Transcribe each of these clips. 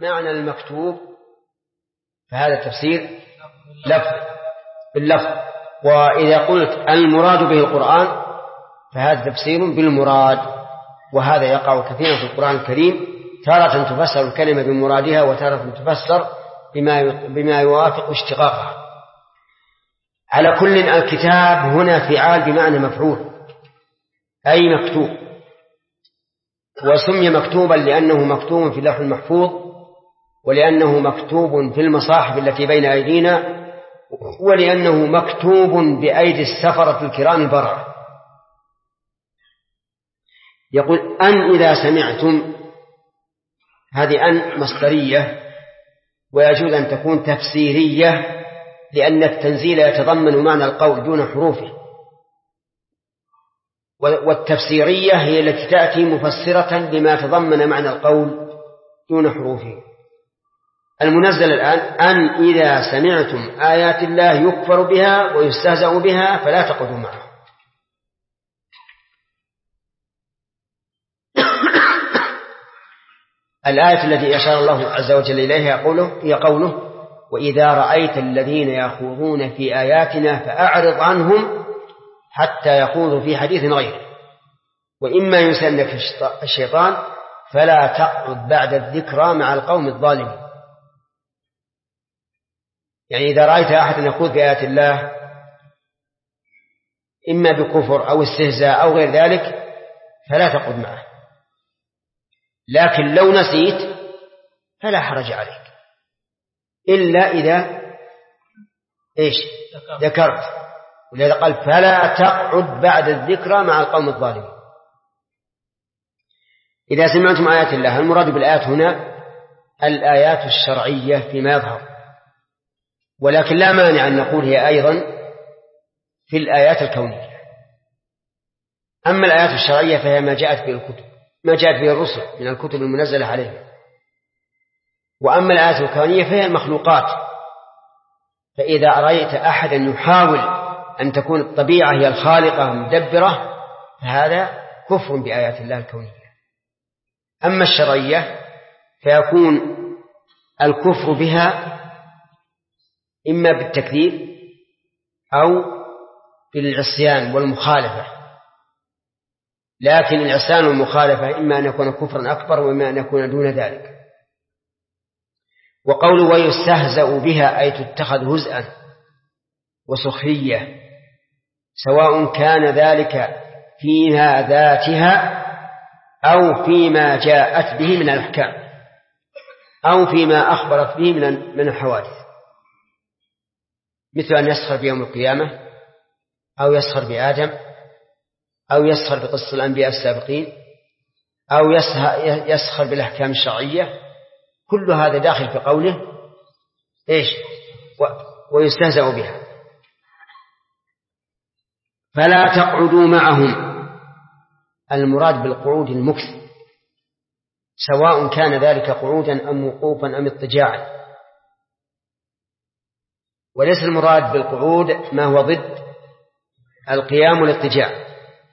معنى المكتوب فهذا تفسير باللفظ. وإذا قلت المراد به القرآن فهذا تفسير بالمراد، وهذا يقع كثيرا في القرآن الكريم، تارة تفسر الكلمة بمرادها وتارة تفسر بما يوافق اشتقاقها. على كل الكتاب هنا فعال بمعنى مفعول أي مكتوب، وسمي مكتوبا لأنه مكتوب في اللوح المحفوظ، ولأنه مكتوب في المصاحف التي بين أيدينا، ولأنه مكتوب بأيدي السفرة الكرام البررة. يقول أن إذا سمعتم، هذه أن مصدرية، ويجوز أن تكون تفسيرية لأن التنزيل يتضمن معنى القول دون حروفه، والتفسيرية هي التي تأتي مفسرة لما تضمن معنى القول دون حروفه. المنزل الآن أن إذا سمعتم آيات الله يكفر بها ويستهزأ بها فلا تقعدوا معه. الآية التي أشار الله عز وجل إليها هي قوله وإذا رأيت الذين يخوضون في آياتنا فأعرض عنهم حتى يخوضوا في حديث غيره وإما ينسينك الشيطان فلا تقعد بعد الذكرى مع القوم الظالمين. يعني إذا رأيت أحد يخوض في آيات الله إما بكفر أو استهزاء أو غير ذلك فلا تقعد معه، لكن لو نسيت فلا حرج عليك إلا إذا ذكرت، ولذا قال فلا تقعد بعد الذكرى مع القوم الظالمين. إذا سمعتم آيات الله، المراد بالآيات هنا الآيات الشرعية فيما يظهر، ولكن لا مانع أن نقول هي أيضا في الآيات الكونية. أما الآيات الشرعية فهي ما جاءت به الكتب، ما جاءت به الرسل من الكتب المنزلة عليهم. وأما الآيات الكونية فهي المخلوقات. فإذا رأيت أحدا يحاول أن تكون الطبيعة هي الخالقة مدبرة فهذا كفر بآيات الله الكونية. أما الشرعية فيكون الكفر بها إما بالتكذيب أو بالعصيان والمخالفة، لكن العصيان والمخالفة إما أن يكون كفرا أكبر وإما أن يكون دون ذلك. وقوله ويستهزأ بها أي تتخذ هزءا وسخرية، سواء كان ذلك فيها ذاتها أو فيما جاءت به من الأحكام أو فيما أخبرت به من الحوادث، مثل أن يسخر بيوم القيامة أو يسخر بآدم أو يسخر بقصة الأنبياء السابقين أو يسخر بالأحكام الشرعية. كل هذا داخل في قوله ويستهزأ بها. فلا تقعدوا معهم، المراد بالقعود المكث، سواء كان ذلك قعودا أم وقوفا أم اضطجاعا، وليس المراد بالقعود ما هو ضد القيام والاضطجاع،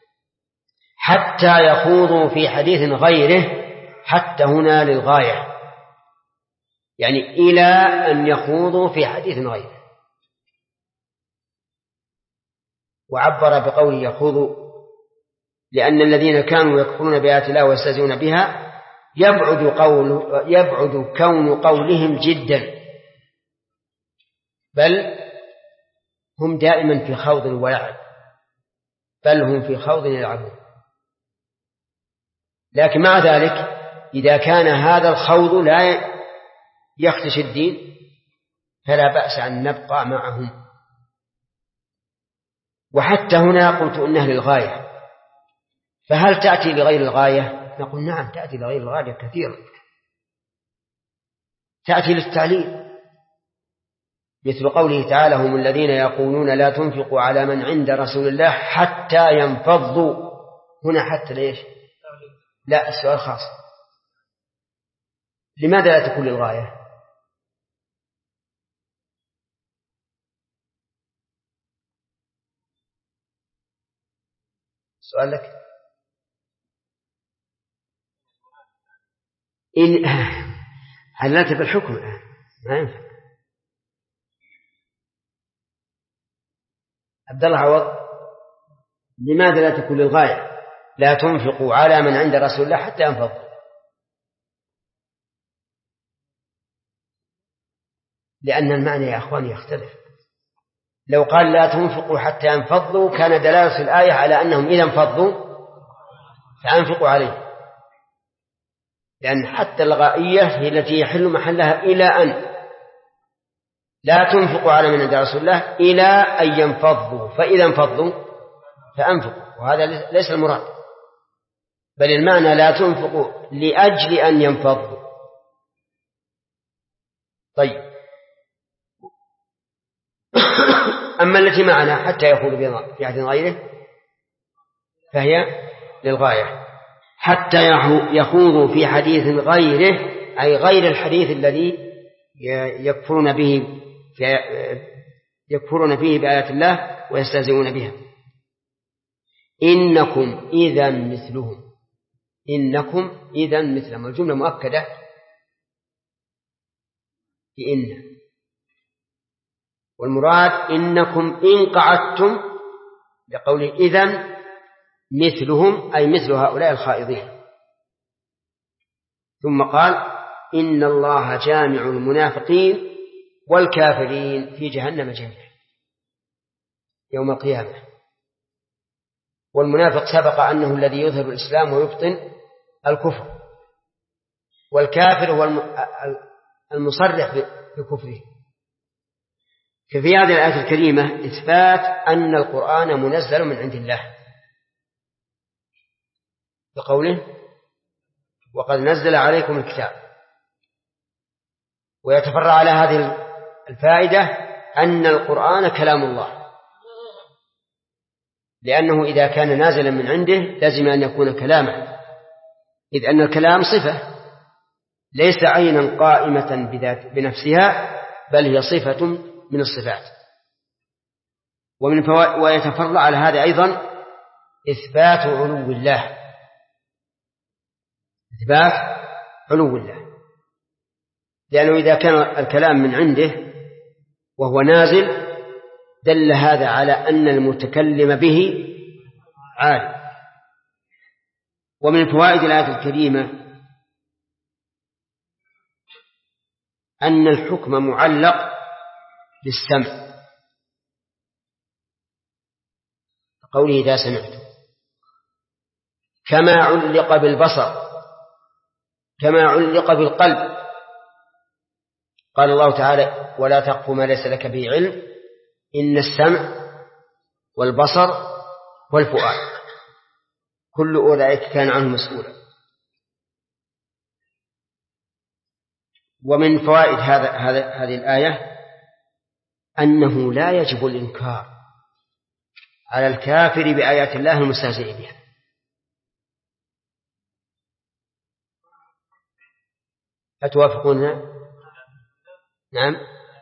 حتى يخوضوا في حديث غيره. حتى هنا للغاية، يعني إلى أن يخوضوا في حديث غيره. وعبر بقوله يخوضوا لأن الذين كانوا يكفرون بآيات الله ويستهزئون بها يبعد كون قولهم جدا، بل هم دائما في خوض ولعب، بل هم في خوض يلعبون. لكن مع ذلك إذا كان هذا الخوض لا يخدش الدين فلا بأس أن نبقى معهم. وحتى هنا قلت إنها للغاية، فهل تأتي لغير الغاية؟ نقول نعم تأتي لغير الغاية كثيرا، تأتي للتعليل، مثل قوله تعالى هم الذين يقولون لا تنفقوا على من عند رسول الله حتى ينفضوا. هنا حتى ليش؟ لا، السؤال خاص. لماذا لا تكون للغاية؟ سؤال لك. عللت بالحكم الآن ما ينفع. عبد الله عوض لماذا لا تكون للغاية؟ لا تنفقوا على من عند رسول الله حتى ينفضوا. لأن المعنى يا أخواني يختلف. لو قال لا تنفقوا حتى ينفضوا كان دلالة الآية على أنهم إذا انفضوا فأنفقوا عليه، لأن حتى الغائية هي التي يحل محلها إلى أن لا تنفقوا على من عند رسول الله إلى أن ينفضوا، فإذا انفضوا فأنفقوا، وهذا ليس المراد، بل المعنى لا تنفقوا لأجل أن ينفضوا. طيب أما التي معنا حتى يخوضوا في عهد غيره فهي للغاية، حتى يخوضوا في حديث غيره أي غير الحديث الذي يكفرون فيه بآيات الله ويستهزئون بها. إنكم إذا مثلهم، إنكم إذا مثلهم، الجملة مؤكدة بإن، والمراد إنكم إن قعدتم لقول إذن مثلهم أي مثل هؤلاء الخائضين. ثم قال إن الله جامع المنافقين والكافرين في جهنم جميعا يوم القيامة. والمنافق سبق أنه الذي يظهر الإسلام ويبطن الكفر، والكافر هو المصرح بكفره. ففي هذه الآية الكريمة إثبات أن القرآن منزل من عند الله بقوله وقد نزل عليكم الكتاب. ويتفرع على هذه الفائدة أن القرآن كلام الله، لأنه إذا كان نازلا من عنده لازم أن يكون كلاما، إذ أن الكلام صفة ليس عينا قائمة بنفسها بل هي صفة من الصفات. ويتفرع على هذا أيضا إثبات علو الله، إثبات علو الله، لأنه إذا كان الكلام من عنده وهو نازل دل هذا على أن المتكلم به عالم. ومن فوائد الآية الكريمة أن الحكم معلق بالسمع، قوله إذا سمعتم، كما علق بالبصر، كما علق بالقلب. قال الله تعالى ولا تقف ما ليس لك به علم إن السمع والبصر والفؤاد كل أولئك كان عنه مسؤولا. ومن فوائد هذه الآية أنه لا يجب الإنكار على الكافر بآيات الله المستهزئ بها. أتوافقون؟ نعم.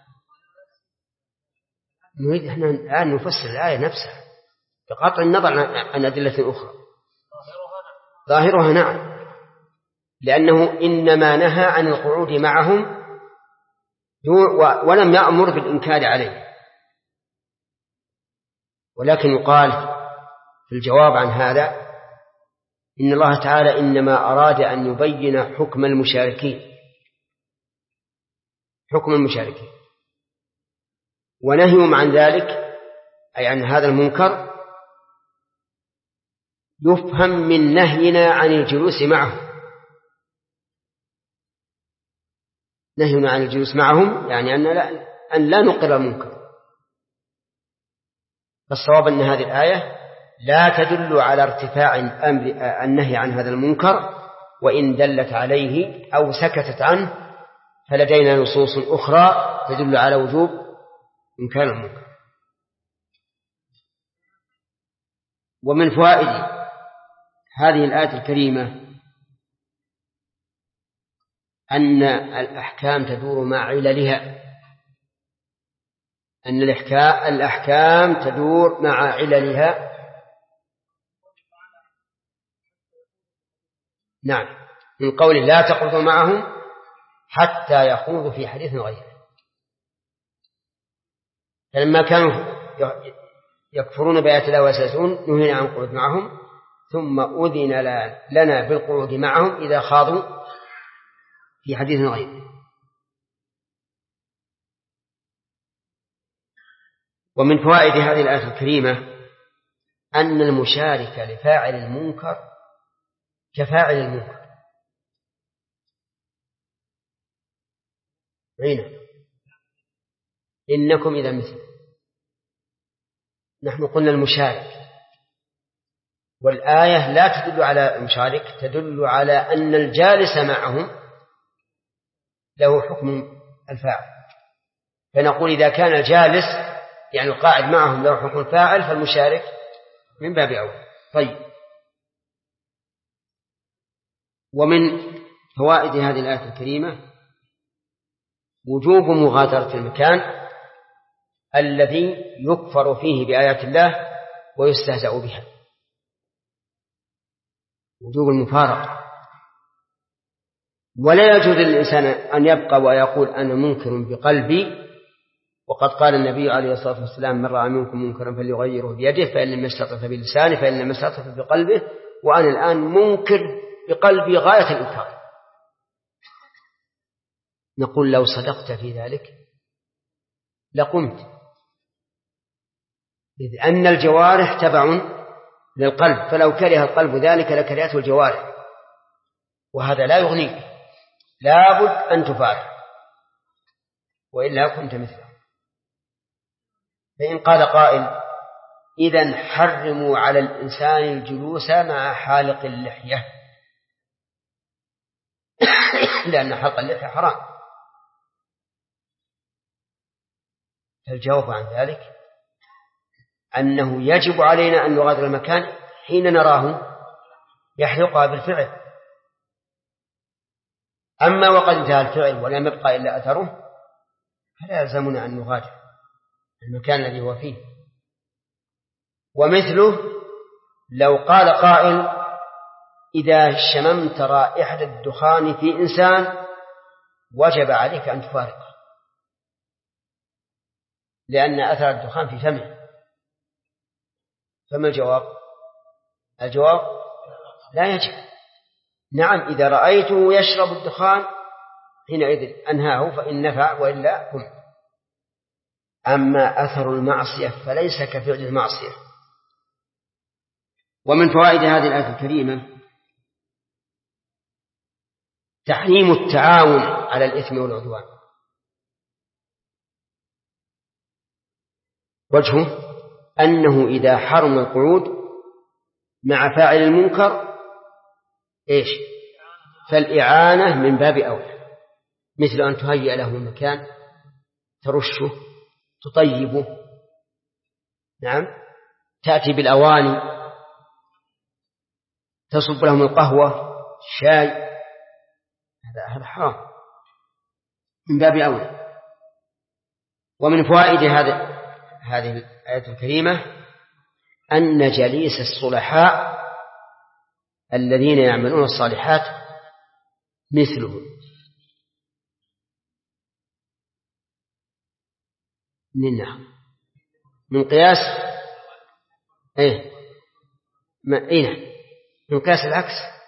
نريد احنا الآن نفسر الآية نفسها بقطع النظر عن أدلة أخرى. ظاهرها نعم، لأنه إنما نهى عن القعود معهم ولم يأمر بالإنكار عليه. ولكن يقال في الجواب عن هذا إن الله تعالى إنما أراد أن يبين حكم المشاركين، حكم المشاركين، ونهيهم عن ذلك أي عن هذا المنكر يفهم من نهينا عن الجلوس معهم. نهينا عن الجلوس معهم يعني أن لا نقر المنكر. فالصواب أن هذه الآية لا تدل على ارتفاع النهي عن هذا المنكر، وإن دلت عليه أو سكتت عنه فلدينا نصوص أخرى تدل على وجوب إنكار المنكر. ومن فوائد هذه الآية الكريمة أن الأحكام تدور مع عللها، أن الأحكام تدور مع عللها. نعم، من قوله لا تقعدوا معهم حتى يخوضوا في حديث غيره. فلما كانوا يكفرون بآيات الله ويستهزئون نهينا عن القعود معهم، ثم أذن لنا بالقعود معهم إذا خاضوا في حديث غيره. ومن فوائد هذه الآية الكريمة أن المشارك لفاعل المنكر كفاعل المنكر. عينا إنكم إذا مثل. نحن قلنا المشارك، والآية لا تدل على المشارك، تدل على أن الجالس معهم له حكم الفاعل. فنقول إذا كان الجالس يعني القاعد معهم له حكم الفاعل فالمشارك من باب أولى. طيب، ومن فوائد هذه الآية الكريمة وجوب مغادرة المكان الذي يكفر فيه بآيات الله ويستهزأ بها، وجوب المفارقة. ولا يجوز للإنسان أن يبقى ويقول أنا منكر بقلبي، وقد قال النبي عليه الصلاة والسلام من رأى منكم منكرا فليغيره بيده، فإن لم يستطع فبلسانه، فإن لم يستطع بقلبه، وأنا الآن منكر بقلبي غاية الإنكار. نقول لو صدقت في ذلك لقمت، إذ أن الجوارح تبع للقلب، فلو كره القلب ذلك لكرهته الجوارح، وهذا لا يغنيك، لابد أن تفارق وإلا كنت مثله. فإن قال قائل إذن حرموا على الإنسان الجلوس مع حالق اللحية لأن حلق اللحية حرام، فالجواب عن ذلك أنه يجب علينا أن نغادر المكان حين نراه يحلقها بالفعل. أما وقد انتهى الفعل ولم يبقى إلا أثره فلا يلزمنا أن نغادر المكان الذي هو فيه. ومثله لو قال قائل إذا شممت رائحة الدخان في إنسان وجب عليك أن تفارقه لأن أثر الدخان في فمه، فما الجواب؟ الجواب لا يجب. نعم، إذا رأيته يشرب الدخان حينئذ أنهاه فإن نفع، وإلا كن. أما أثر المعصية فليس كفعل المعصية. ومن فوائد هذه الآية الكريمة تحريم التعاون على الإثم والعدوان. وجهه أنه إذا حرم القعود مع فاعل المنكر إيش؟ فالإعانة من باب أولى، مثل أن تهيئ له المكان، ترشه، تطيبه، نعم، تأتي بالأواني، تصب لهم القهوة، الشاي، هذا حرام من باب أولى. ومن فوائد هذه الآية الكريمة أن جليس الصلحاء الذين يعملون الصالحات مثله من النار، من قياس من قياس العكس،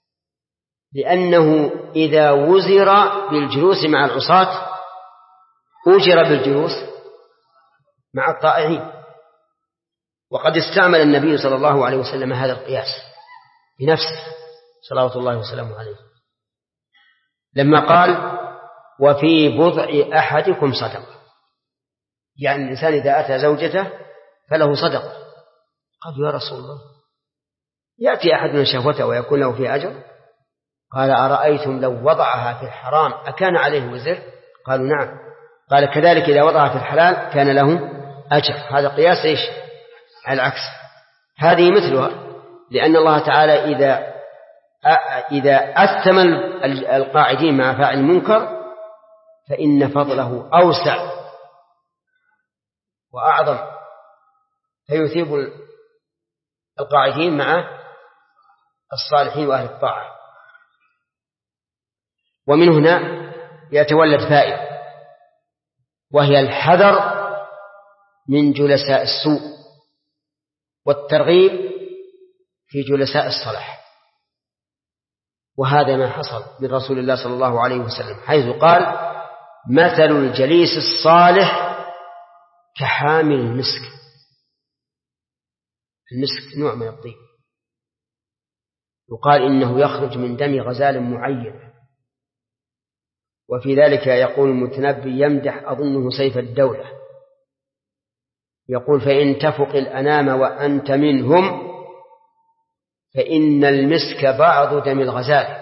لأنه إذا وزر بالجلوس مع العصاة أجر بالجلوس مع الطائعين. وقد استعمل النبي صلى الله عليه وسلم هذا القياس بنفسه صلوات الله وسلامه عليه لما قال وفي بضع أحدكم صدقة، يعني الإنسان إذا أتى زوجته فله صدقة. قال يا رسول الله يأتي أحدنا شهوته ويكون له فيه أجر؟ قال أرأيتم لو وضعها في الحرام أكان عليه وزر؟ قالوا نعم. قال كذلك إذا وضعها في الحلال كان له أجر. هذا قياس إيش؟ على العكس. هذه مثلها، لأن الله تعالى إذا أثم القاعدين مع فاعل المنكر فإن فضله أوسع وأعظم، فيثيب القاعدين مع الصالحين وأهل الطاعة. ومن هنا يتولد فائدة، وهي الحذر من جلساء السوء والترغيب في جلساء الصلاح. وهذا ما حصل من رسول الله صلى الله عليه وسلم، حيث قال: مثل الجليس الصالح كحامل المسك. المسك نوع من الطيب، يقال إنه يخرج من دم غزال معين. وفي ذلك يقول المتنبي يمدح أظنه سيف الدولة، يقول: فإن تفق الأنام وأنت منهم فإن المسك بعض دم الغزال.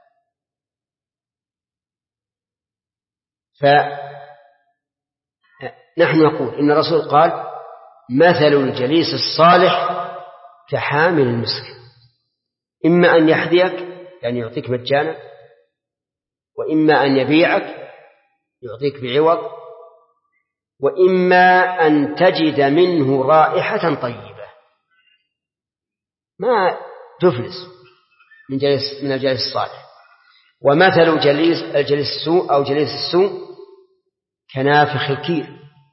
فنحن نقول إن الرسول قال: مثل الجليس الصالح كحامل المسك، إما أن يحذيك يعني يعطيك مجانا، وإما أن يبيعك يعطيك بعوض، وإما أن تجد منه رائحة طيبة ما تفلس من الجليس الصالح. ومثل الجليس السوء أو جليس السوء كنافخ الكير،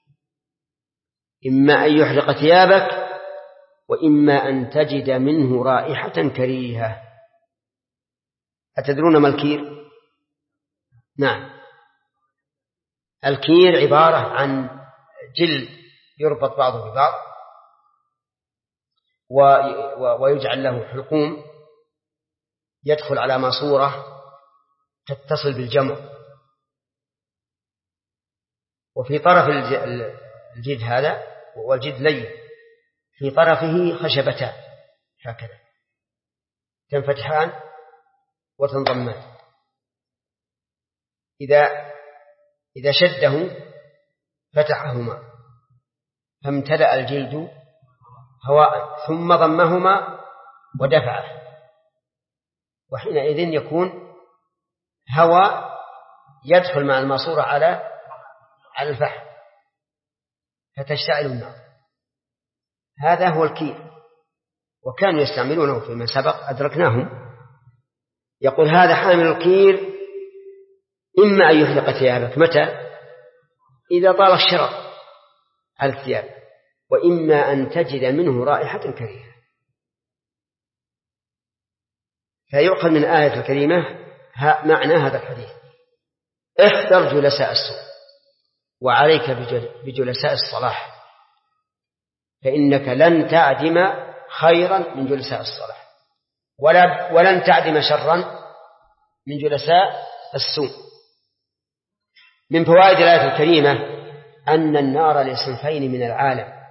إما أن يحرق ثيابك وإما أن تجد منه رائحة كريهة. أتدرون ما الكير؟ نعم، الكير عبارة عن جلد يربط بعضه ببعض ويجعل له حلقوم يدخل على ماسورة تتصل بالجمر، وفي طرف الجلد هذا، والجلد لين، في طرفه خشبتان هكذا تنفتحان وتنضمان. إذا شده فتحهما فامتلأ الجلد هواء، ثم ضمهما ودفعه، وحينئذ يكون هواء يدخل مع الماسورة على الفحم فتشتعل النار. هذا هو الكير، وكانوا يستعملونه فيما سبق أدركناهم. يقول: هذا حامل الكير إما أن يحرق ثيابك، متى؟ إذا طال الشرر على الثياب، وإما أن تجد منه رائحة كريهة. فيؤخذ من الآية الكريمة معنى هذا الحديث: احذر جلساء السوء وعليك بجلساء الصلاح، فإنك لن تعدم خيرا من جلساء الصلاح ولن تعدم شرا من جلساء السوء. من فوائد الآية الكريمة أن النار لصنفين من العالم: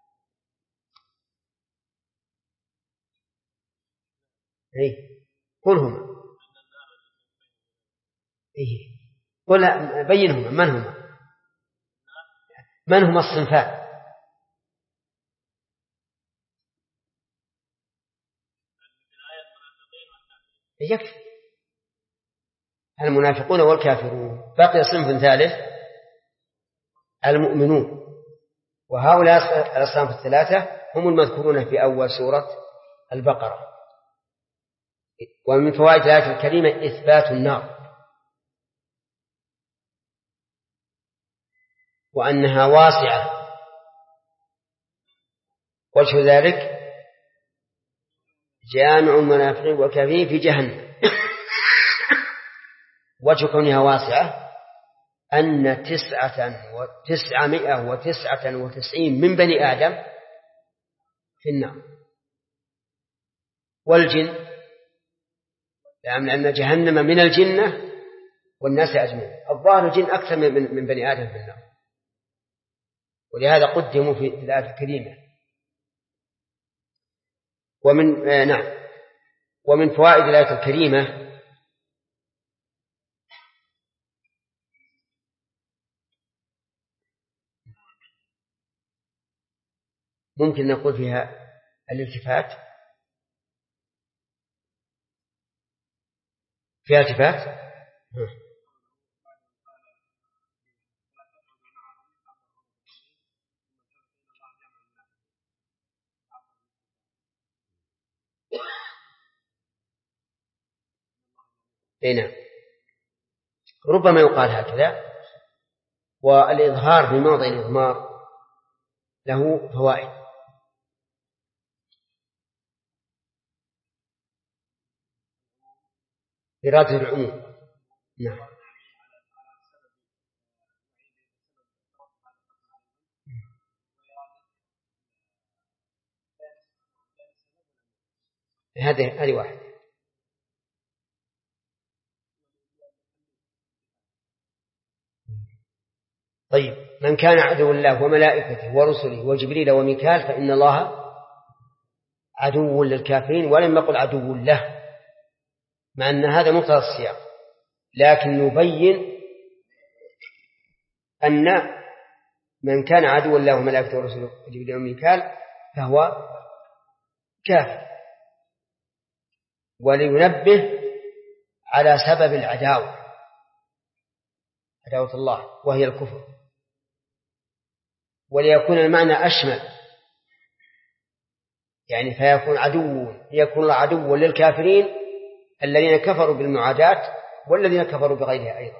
قل هما، قل بينهما، من هما الصنفان؟ يكفي المنافقون والكافرون. بقي صنف ثالث: المؤمنون. وهؤلاء الأصناف الثلاثة هم المذكورون في أول سورة البقرة. ومن فوائد الآية الكريمة إثبات النار، وأنها واسعة. وجه ذلك جامع المنافقين والكافرين في جهنم. وجه كونها واسعة أن 999 من بني آدم في النار، والجن، لأن جهنم من الجنة والناس أجمعين. الظاهر الجن أكثر من بني آدم في النار، ولهذا قدموا في الآية الكريمة. ومن فوائد الآية الكريمة ممكن نقول فيها الالتفات، فيها التفات. نعم. ربما يقال هكذا. والإظهار في موضع الإضمار له فوائد. إرادة العموم. نعم. هذه واحد. طيب، من كان عدو الله وملائكته ورسله وجبريل وميكال فإن الله عدو للكافرين، ولم يقل عدو له، مع أن هذا مقتضى السياق، لكن نبين أن من كان عدو الله وملائكته ورسله وجبريل وميكال فهو كافر، ولينبه على سبب العداوة، عداوة الله وهي الكفر، وليكون المعنى أشمل، يعني فيكون يكون عدو للكافرين الذين كفروا بالمعاداة والذين كفروا بغيرها أيضا.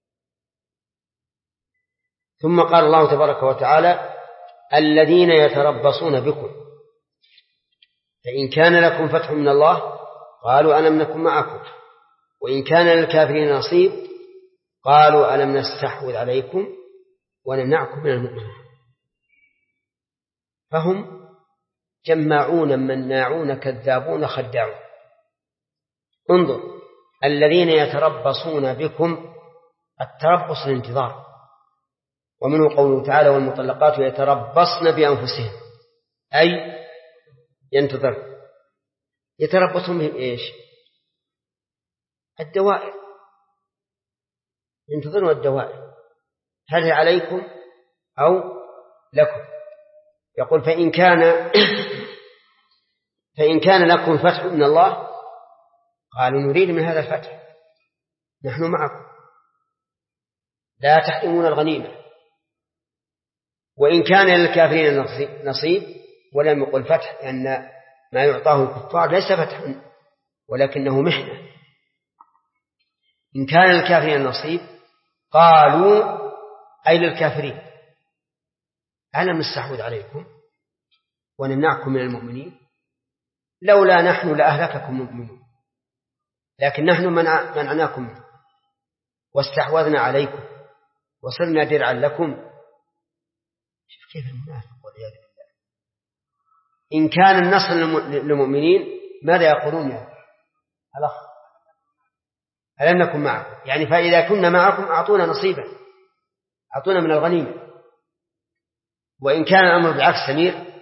ثم قال الله تبارك وتعالى: الذين يتربصون بكم فإن كان لكم فتح من الله قالوا ألم نكن معكم وإن كان للكافرين نصيب قالوا ألم نستحوذ عليكم ونمنعكم من المؤمنين. فهم جماعون مناعون كذابون خداعون. انظر، الذين يتربصون بكم، التربص الانتظار، ومنه قوله تعالى: والمطلقات يتربصن بأنفسهن، أي ينتظر. يتربصون بهم إيش؟ الدوائر، ينتظرون الدوائر، هل هي عليكم أو لكم. يقول: فإن كان لكم فتح من الله قالوا نريد من هذا الفتح، نحن معكم لا تحرمون الغنيمة. وإن كان للكافرين نصيب، ولم يقل فتح، لأن ما يعطاه الكفار ليس فتحا ولكنه محنة. إن كان للكافرين نصيب قالوا أي للكافرين ألم نستحوذ عليكم ونمنعكم من المؤمنين لولا نحن لأهلككم المؤمنون، لكن نحن منعناكم واستحوذنا عليكم وصرنا درعا لكم. شوف كيف المنافق والعياذ بالله. إن كان النصر للمؤمنين ماذا يقولون؟ يا الأخ ألم نكن معكم، يعني فإذا كنا معكم أعطونا نصيبا، أعطونا من الغنيمة. وإن كان الأمر بالعكس سمير،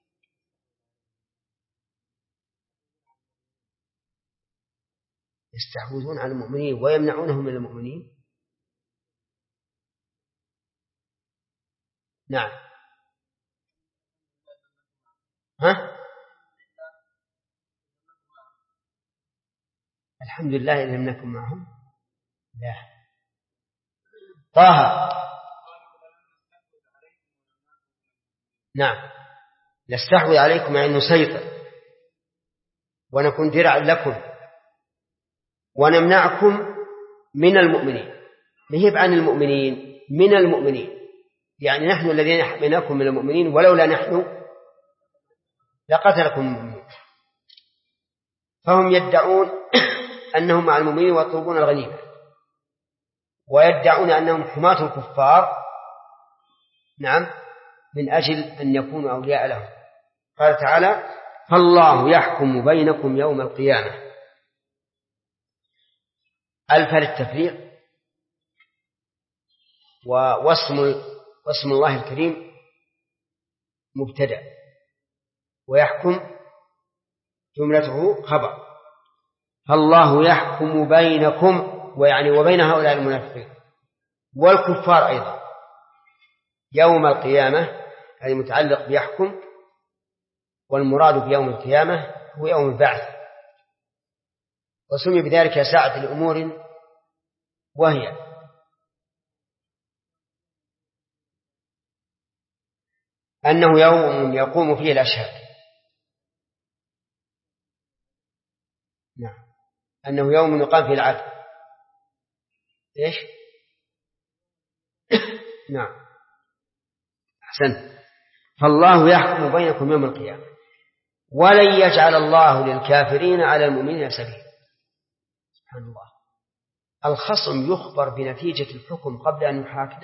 يستحوذون على المؤمنين ويمنعونهم من المؤمنين. نعم. الحمد لله إن لم نكن معهم. لا. طه. نعم، نستحوذ عليكم أن نسيطر ونكون درعا لكم ونمنعكم من المؤمنين. نهيب عن المؤمنين، من المؤمنين، يعني نحن الذين حميناكم من المؤمنين، ولولا نحن لقتلكم المؤمنين. فهم يدعون أنهم مع المؤمنين ويطلبون الغنيمة، ويدعون أنهم حماة الكفار، نعم، من أجل أن يكونوا أولياء لهم. قال تعالى: فالله يحكم بينكم يوم القيامة. ألف للتفريق، واسم الله الكريم مبتدأ، ويحكم جملته خبر. فالله يحكم بينكم، ويعني وبين هؤلاء المنافقين والكفار أيضا يوم القيامة، هذا متعلق بيحكم، والمراد بيوم القيامة هو يوم البعث، وسمي بذلك ساعة الأمور، وهي أنه يوم يقوم فيه الأشهاد. نعم، أنه يوم يقام فيه العدل، إيش؟ نعم، أحسنت. فالله يحكم بينكم يوم القيامة ولن يجعل الله للكافرين على المؤمنين سبيلا. سبحان الله، الخصم يخبر بنتيجة الحكم قبل أن يحاكم.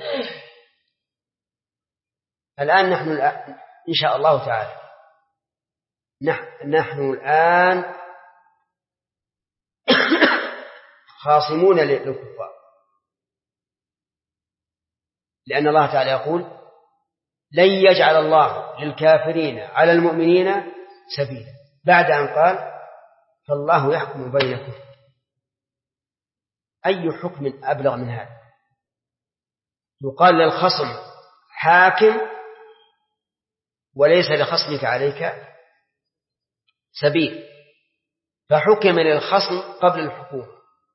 الآن نحن إن شاء الله تعالى نحن الآن خاصمون للكفار، لأن الله تعالى يقول لن يجعل الله للكافرين على المؤمنين سبيلا، بعد أن قال فالله يحكم بينكم. أي حكم أبلغ من هذا؟ يقال للخصم حاكم وليس لخصمك عليك سبيل، فحكم للخصم قبل الحكومة،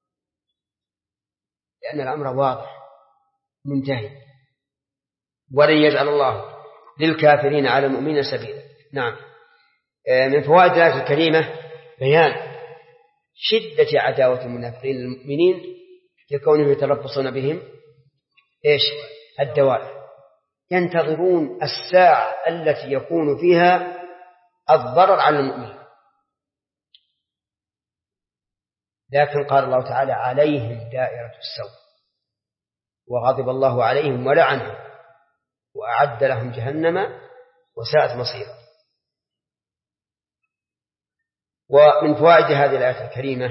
لأن الأمر واضح منتهي. ولن يجعل الله للكافرين على المؤمنين سبيلا. نعم. من فوائد الآية الكريمة بيان شدة عداوة المنافقين للمؤمنين لكونهم يتربصون بهم إيش؟ الدوائر، ينتظرون الساعة التي يكون فيها الضرر على المؤمنين. لكن قال الله تعالى عليهم دائرة السوء وغضب الله عليهم ولعنهم وأعد لهم جهنم وساءت مصيرا. ومن فوائد هذه الآية الكريمة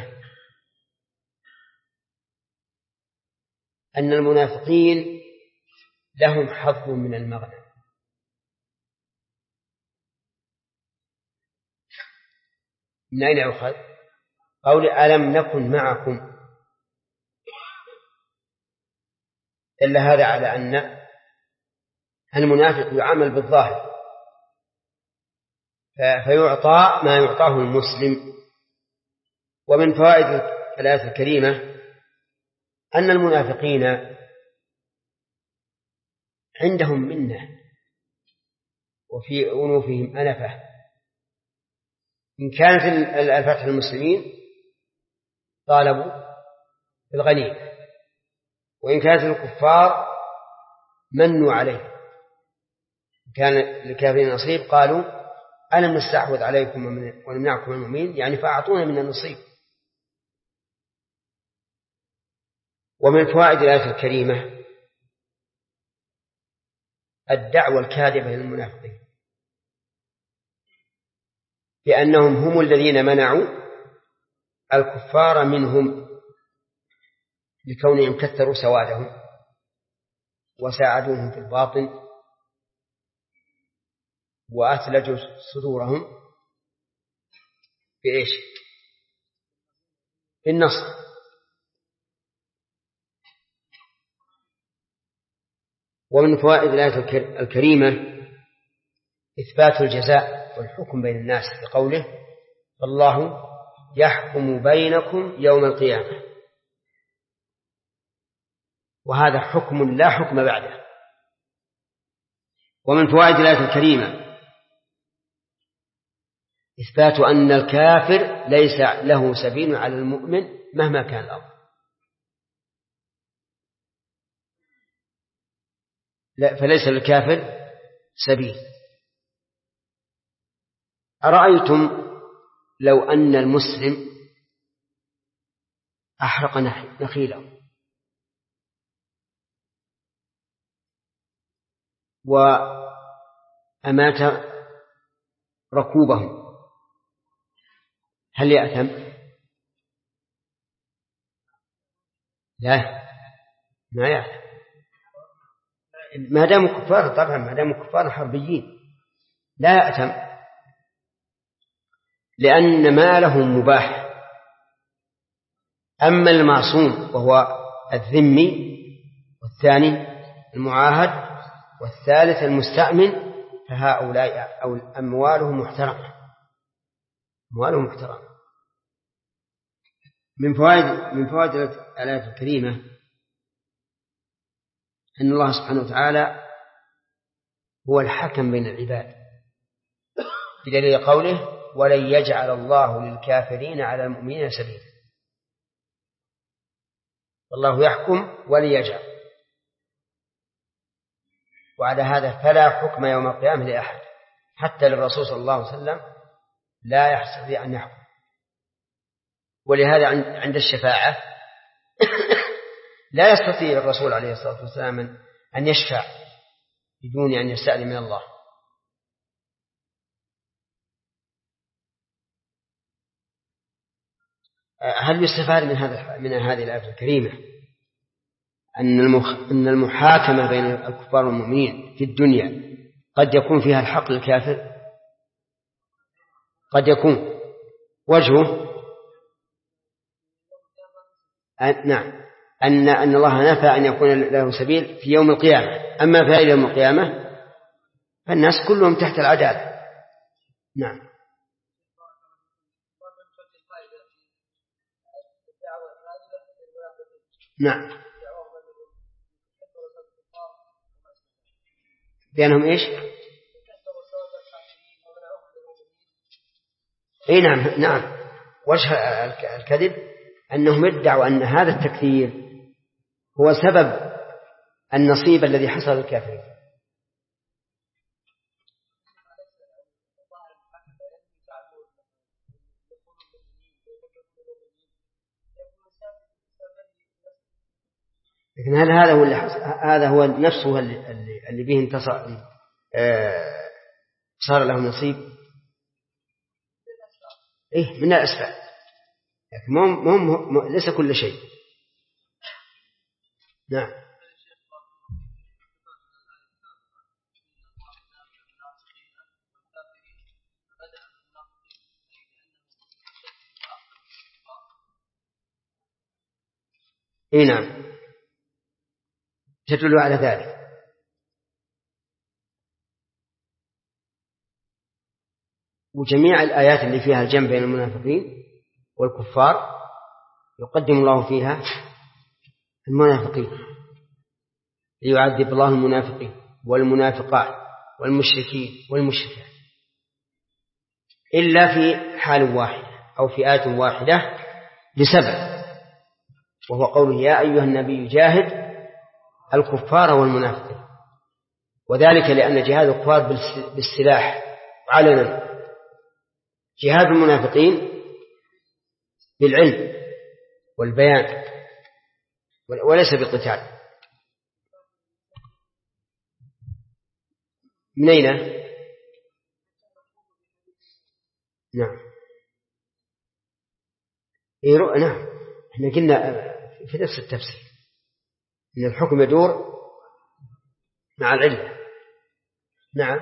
أن المنافقين لهم حظ من المغنم. من أين يؤخذ؟ قول ألم نكن معكم، إلا هذا على أن المنافق يعامل بالظاهر فيعطى ما يعطاه المسلم. ومن فوائد الآية الكريمة أن المنافقين عندهم منة وفي أنوفهم أنفة. إن كانت الفتح المسلمين طالبوا بالغنيمة، وإن كانت الكفار منوا عليه. كان للكافرين نصيب قالوا ألم نستحوذ عليكم ونمنعكم المؤمنين، يعني فأعطونا من النصيب. ومن فوائد الآية الكريمة الدعوة الكاذبة للمنافقين بأنهم هم الذين منعوا الكفار منهم لكونهم كثروا سوادهم وساعدوهم في الباطن وأثلجوا صدورهم بإيش؟ بالنصر. ومن فوائد الآية الكريمة إثبات الجزاء والحكم بين الناس بقوله الله يحكم بينكم يوم القيامة، وهذا حكم لا حكم بعده. ومن فوائد الآية الكريمة إثبات أن الكافر ليس له سبيل على المؤمن مهما كان الأمر. فليس للكافر سبيل. أرأيتم لو أن المسلم أحرق نخيله وأمات ركوبهم، هل يأثم؟ لا، ما يأثم ما داموا كفار. طبعا ما داموا كفار حربيين لا يأثم، لأن مالهم مباح. أما المعصوم وهو الذمي، والثاني المعاهد، والثالث المستأمن، فهؤلاء أو أموالهم محترمة. أموالهم محترمة. من فوائد الآية الكريمة أن الله سبحانه وتعالى هو الحكم بين العباد، بدليل قوله ولن يجعل الله للكافرين على المؤمنين سبيلا. والله يحكم وليجعل. وعلى هذا فلا حكم يوم القيامة لأحد حتى للرسول صلى الله عليه وسلم لا يستطيع أن يحكم. ولهذا عند الشفاعة لا يستطيع الرسول عليه الصلاة والسلام أن يشفع بدون أن يستأذن من الله. هل يستفاد من هذه الآية الكريمة أن المحاكمة بين الكفار والمؤمنين في الدنيا قد يكون فيها الحق للكافر؟ قد يكون وجهه نعم أن الله نفى أن يكون له سبيل في يوم القيامة. أما في يوم القيامة فالناس كلهم تحت العدالة. نعم. نعم بأنهم إيش؟ إيه نعم نعم. وجه الكذب أنهم ادعوا أن هذا التكفير هو سبب النصيب الذي حصل للكافرين. لكن هل هذا هو هذا هو نفسه اللي به انتصر صار له نصيب؟ إيه من الأسباب، لكن ليس كل شيء. نعم. إيه نعم تدل على ذلك. وجميع الآيات اللي فيها الجمع بين المنافقين والكفار يقدم الله فيها المنافقين ليعذب الله المنافقين والمنافقات والمشركين والمشركات، إلا في حال واحد أو فئات واحدة لسبب، وهو قوله يا أيها النبي جاهد الكفار والمنافقين. وذلك لأن جهاد الكفار بالسلاح علنا، جهاد المنافقين بالعلم والبيان وليس بالقتال. من أين؟ نعم نعم احنا قلنا في نفس التفسير إن الحكم يدور مع العلم. نعم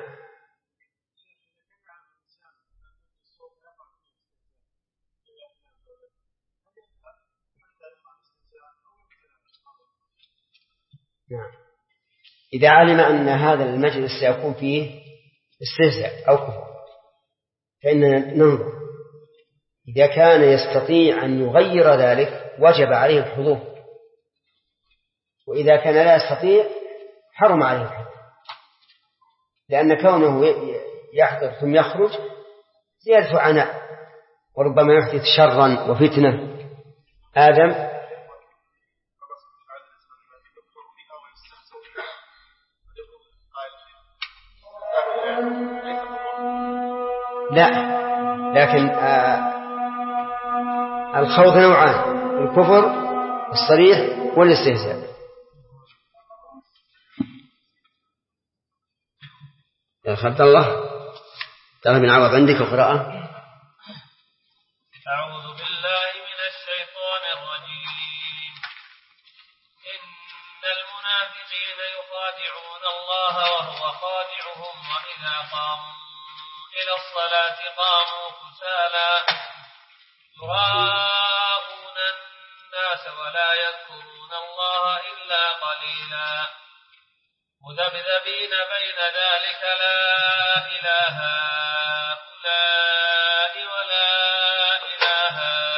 نعم. إذا علم أن هذا المجلس سيكون فيه استهزاء أو كفر فإننا ننظر، إذا كان يستطيع أن يغير ذلك وجب عليه الحضور، وإذا كان لا يستطيع حرم عليه الحضور، لأن كونه يحضر ثم يخرج زيادة عناء وربما يحدث شرا وفتنة. آدم لا، لكن الخوض نوعان: الكفر الصريح والاستهزاء. يا خالد الله تعالى بن عوض عندك قراءة. أعوذ بالله من الشيطان الرجيم. إن المنافقين يخادعون الله وهو خادعهم وإذا قاموا إلى الصلاة قاموا كسالى يراءون الناس ولا يذكرون الله إلا قليلا مذبذبين بين ذلك لا إله هؤلاء ولا إله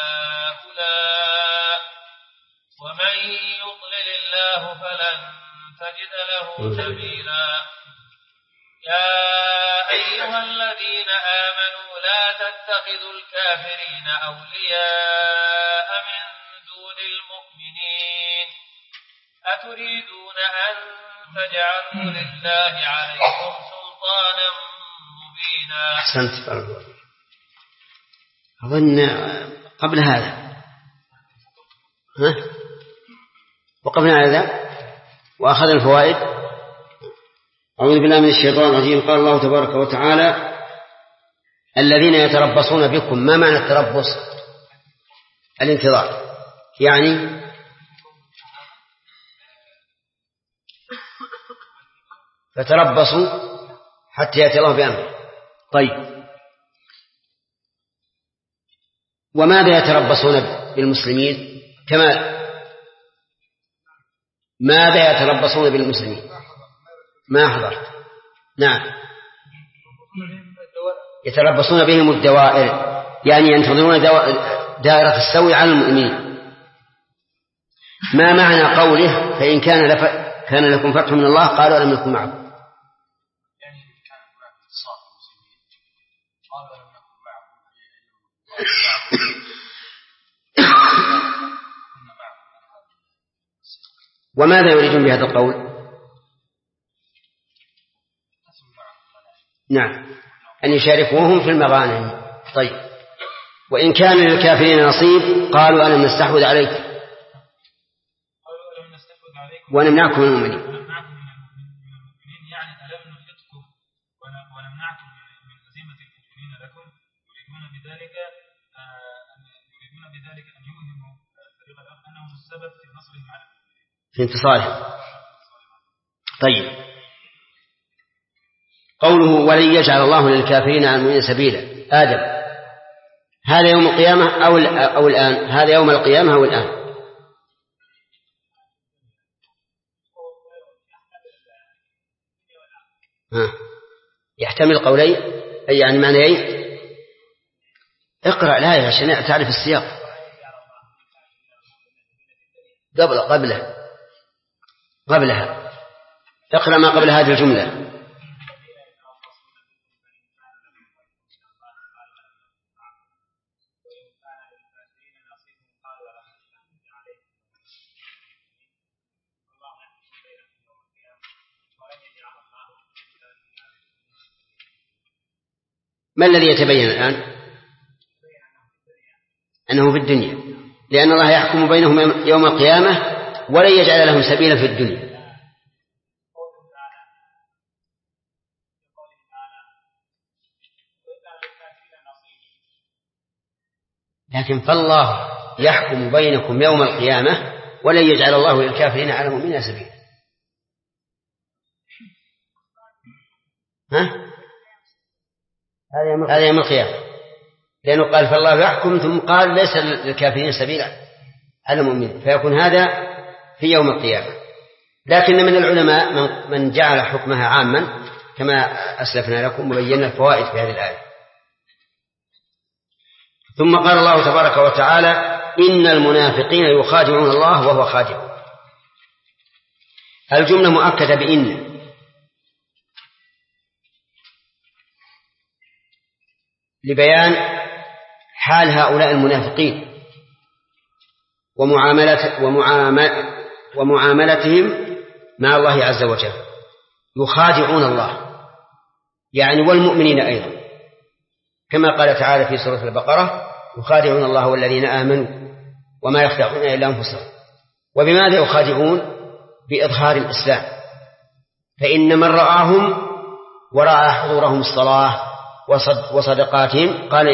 هؤلاء ومن يضلل الله فلن تجد له سبيلا. يا أيها الذين آمنوا لا تتخذوا الكافرين أولياء من للمؤمنين أتريدون أن تجعلوا لله عليكم سلطانا مبينا. أحسنت. أظن قبل هذا وقبل هذا وأخذ الفوائد. أعوذ بالله من الشيطان الرجيم. قال الله تبارك وتعالى الذين يتربصون بكم. ما معنى التربص؟ الانتظار، يعني فتربصوا حتى يأتي الله بأمره. طيب، وماذا يتربصون بالمسلمين؟ كما ماذا يتربصون بالمسلمين؟ ما حضرت. نعم، يتربصون بهم الدوائر، يعني ينتظرون دائرة السوء على المؤمنين. ما معنى قوله فإن كان لكم فتح من الله قالوا ألم نكن معكم؟ يعني كان هناك اتصال بالمسلمين قالوا ألم نكن معكم. وماذا يريدون بهذا القول؟ نعم، أن يشاركوهم في المغانم. طيب، وإن كان للكافرين نصيب قالوا ألم نستحوذ عليكم ونمنعكم من المؤمنين. يعني ألم نحيطكم ونمنعكم من هزيمة المؤمنين لكم، يريدون بذلك أن يوهموا فريق الآخر أنهم السبب في نصرهم على في انتصارهم. طيب، قوله ولن يجعل الله للكافرين على المؤمنين سبيلا. آدم، هذا يوم القيامة أو الآن؟ هذا يوم القيامة أو الآن؟ يحتمل قولين، أي يعني معنيين. اقرأ الآية عشان تعرف السياق. قبلها اقرأ ما قبل هذه الجملة. ما الذي يتبين الآن؟ أنه في الدنيا، لأن الله يحكم بينهم يوم القيامة ولن يجعل لهم سبيلا في الدنيا. لكن فالله يحكم بينكم يوم القيامة ولن يجعل الله للكافرين على المؤمنين سبيلا. هذا يوم القيامة، لأنه قال فالله يحكم ثم قال ليس للكافرين سبيلا على المؤمنين، فيكون هذا في يوم القيامة. لكن من العلماء من جعل حكمها عاما كما أسلفنا لكم وبينا الفوائد في هذه الآية. ثم قال الله تبارك وتعالى إن المنافقين يخادعون الله وهو خادعهم. الجملة مؤكدة بإن، لبيان حال هؤلاء المنافقين ومعاملتهم مع الله عز وجل. يخادعون الله يعني والمؤمنين أيضا، كما قال تعالى في سورة البقرة يخادعون الله والذين آمنوا وما يخدعون إلا أنفسهم. وبماذا يخادعون؟ بإظهار الإسلام، فإن من رآهم ورأى حضورهم الصلاة وصدقاتهم قال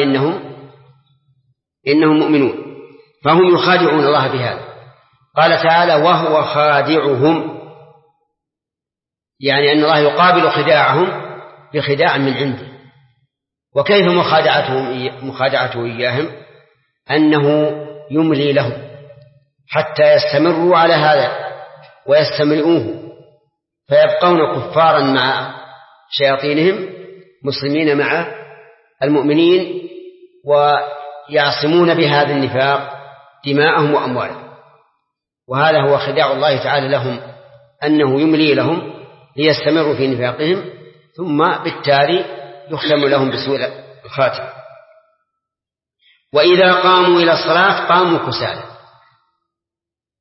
إنهم مؤمنون، فهم يخادعون الله بهذا. قال تعالى وهو خادعهم، يعني أن الله يقابل خداعهم بخداع من عنده. وكيف مخادعته إياهم؟ أنه يملي لهم حتى يستمروا على هذا ويستمرئوه، فيبقون كفارا مع شياطينهم مسلمين مع المؤمنين، ويعصمون بهذا النفاق دماءهم وأموالهم. وهذا هو خداع الله تعالى لهم، أنه يملي لهم ليستمروا في نفاقهم، ثم بالتالي يختم لهم بسوء الخاتمة. وإذا قاموا إلى الصلاة قاموا كسالى،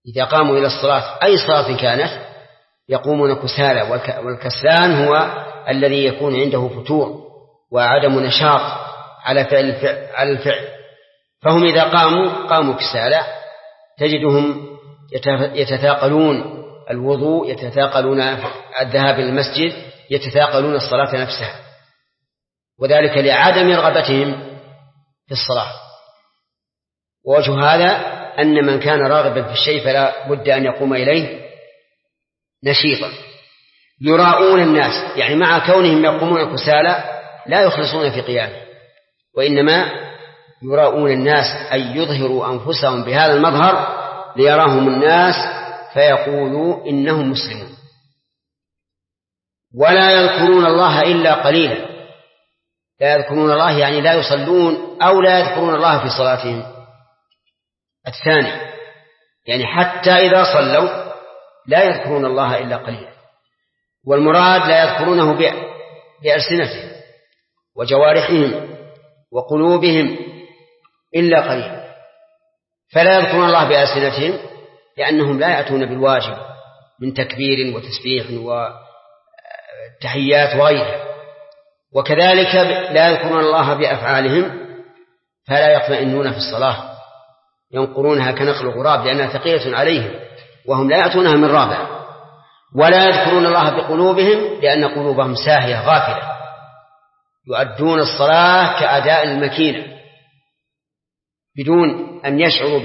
إذا قاموا إلى الصلاة أي صلاة كانت يقومون كسالى، والكسلان هو الذي يكون عنده فتور وعدم نشاط على الفعل، فهم إذا قاموا كسالى تجدهم يتثاقلون الوضوء، يتثاقلون الذهاب إلى المسجد، يتثاقلون الصلاة نفسها، وذلك لعدم رغبتهم في الصلاة. ووجه هذا أن من كان راغبا في الشيء فلا بد أن يقوم إليه نشيطا. يراؤون الناس، يعني مع كونهم يقومون كسالى لا يخلصون في قيامه، وإنما يراؤون الناس أي يظهروا أنفسهم بهذا المظهر ليراهم الناس فيقولوا إنهم مسلمون. ولا يذكرون الله إلا قليلا، لا يذكرون الله يعني لا يصلون أو لا يذكرون الله في صلاتهم. الثاني يعني حتى إذا صلوا لا يذكرون الله إلا قليلا، والمراد لا يذكرونه بألسنتهم وجوارحهم وقلوبهم إلا قليلا. فلا يذكرون الله بألسنتهم لأنهم لا يأتون بالواجب من تكبير وتسبيح وتحيات وغيرها، وكذلك لا يذكرون الله بأفعالهم فلا يطمئنون في الصلاة، ينقرونها كنقل الغراب لأنها ثقيلة عليهم وهم لا يأتونها من رابع. ولا يذكرون الله بقلوبهم لأن قلوبهم ساهية غافلة، يؤدون الصلاة كأداء المكينة بدون أن يشعروا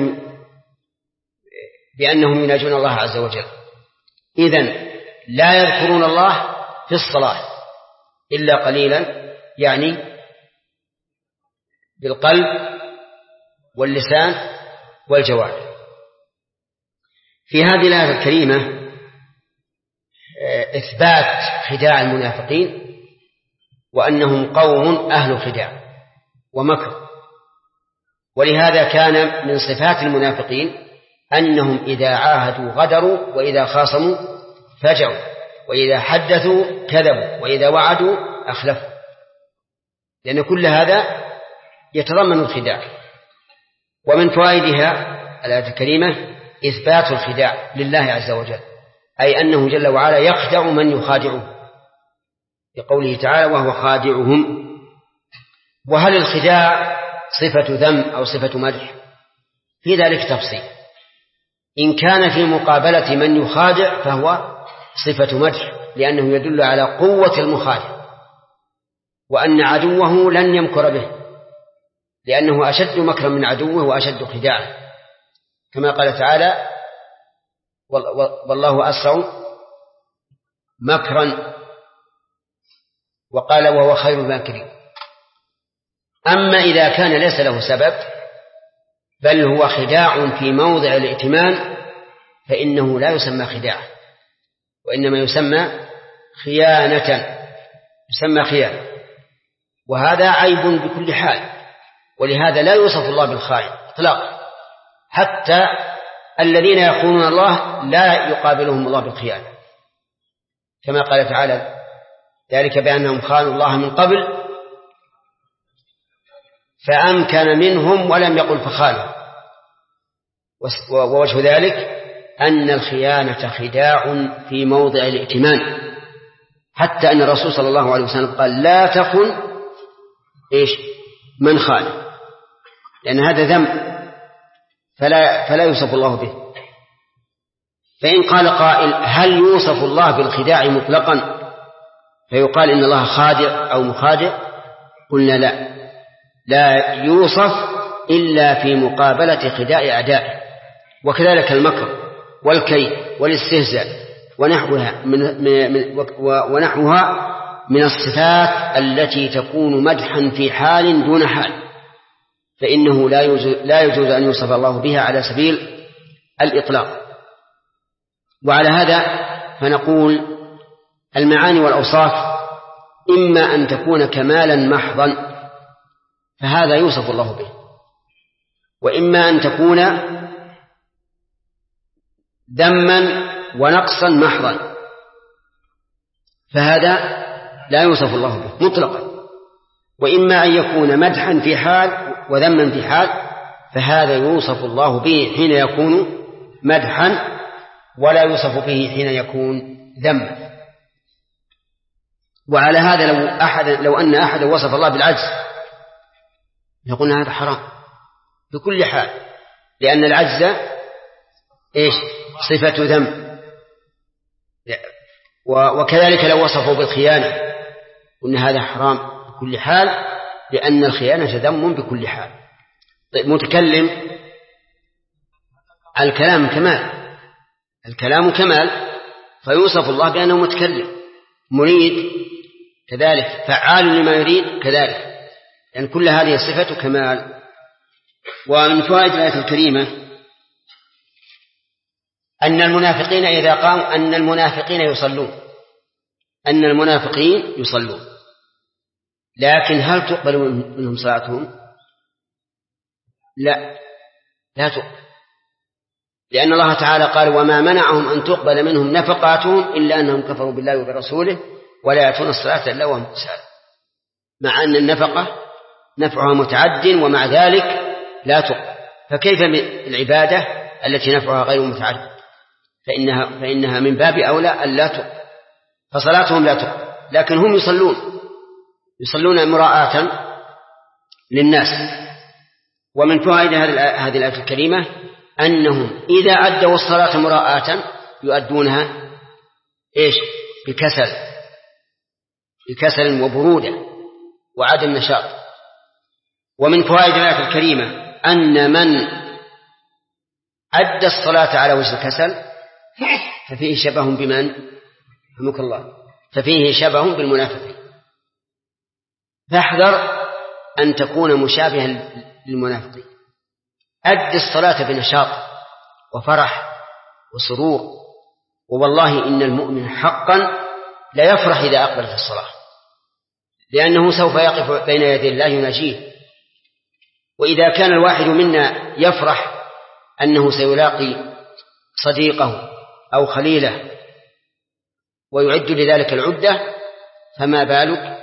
بأنهم يناجون الله عز وجل. إذن لا يذكرون الله في الصلاة إلا قليلا، يعني بالقلب واللسان والجوارح. في هذه الآية الكريمة إثبات خداع المنافقين وأنهم قوم أهل خداع ومكر، ولهذا كان من صفات المنافقين أنهم إذا عاهدوا غدروا، وإذا خاصموا فجروا، وإذا حدثوا كذبوا، وإذا وعدوا أخلفوا، لأن كل هذا يتضمن الخداع. ومن فوائدها الآية الكريمة إثبات الخداع لله عز وجل، أي أنه جل وعلا يخدع من يخادعه بقوله تعالى وهو خادعهم. وهل الخداع صفة ذم أو صفة مدح؟ في ذلك تفصيل. إن كان في مقابلة من يخادع فهو صفة مدح، لأنه يدل على قوة المخادع وأن عدوه لن يمكر به، لأنه أشد مكرا من عدوه وأشد خداعا، كما قال تعالى والله أسرع مكرا، وقال وهو خير الماكرين. أما إذا كان ليس له سبب بل هو خداع في موضع الائتمان فإنه لا يسمى خداع، وإنما يسمى خيانة، يسمى خيانة، وهذا عيب بكل حال. ولهذا لا يوصف الله بالخائن إطلاقا، حتى الذين يخونون الله لا يقابلهم الله بالخيانة، كما قال تعالى ذلك بأنهم خانوا الله من قبل فأمكن منهم ولم يقل فخانوا. ووجه ذلك أن الخيانة خداع في موضع الائتمان، حتى أن الرسول صلى الله عليه وسلم قال لا تخن من خان، لأن هذا ذنب فلا يوصف الله به. فإن قال قائل هل يوصف الله بالخداع مطلقا فيقال إن الله خادع أو مخادع؟ قلنا لا يوصف إلا في مقابلة خداع أعدائه، وكذلك المكر والكيد والاستهزاء ونحوها من الصفات التي تكون مدحا في حال دون حال، فإنه لا يجوز أن يوصف الله بها على سبيل الإطلاق. وعلى هذا فنقول المعاني والأوصاف إما أن تكون كمالا محضا فهذا يوصف الله به، وإما أن تكون ذما ونقصا محضا فهذا لا يوصف الله به مطلقا، وإما أن يكون مدحا في حال وذما في حال فهذا يوصف الله به حين يكون مدحا ولا يوصف به حين يكون ذما. وعلى هذا لو أن أحد وصف الله بالعجز يقول هذا حرام بكل حال، لأن العجز صفة ذم. وكذلك لو وصفوا بالخيانة قلنا هذا حرام بكل حال، لأن الخيانة ذم بكل حال. طيب متكلم، الكلام كمال فيوصف الله بأنه متكلم. مريد كذلك، فعال لما يريد كذلك، لأن كل هذه صفة كمال. ومن فوائد الآية الكريمة أن المنافقين إذا قاموا أن المنافقين يصلون، لكن هل تقبل منهم صلاتهم؟ لا تقبل، لأن الله تعالى قال وما منعهم أن تقبل منهم نفقاتهم إلا أنهم كفروا بالله وبرسوله ولا يأتون الصلاة إلا وهم كسالى، مع أن النفقة نفعها متعد ومع ذلك لا تقبل. فكيف العبادة التي نفعها غير متعد؟ فإنها من باب أولى أن لا تقبل، فصلاتهم لا تقبل. لكن هم يصلون مراءة للناس. ومن فوائد هذه الآية الكريمة أنهم إذا أدوا الصلاة مراءة يؤدونها بكسل وبرودة وعدم نشاط. ومن فوائد الآية الكريمة أن من أدى الصلاة على وجه الكسل ففيه شبه بمن؟ رحمك الله، ففيه شبه بالمنافقين. فاحذر أن تكون مشابها للمنافقين. أد الصلاة بنشاط وفرح وسرور، ووالله إن المؤمن حقا لا يفرح إذا أقبلت الصلاة، لأنه سوف يقف بين يدي الله يناجيه. وإذا كان الواحد منا يفرح أنه سيلاقي صديقه أو خليله ويعد لذلك العدة، فما بالك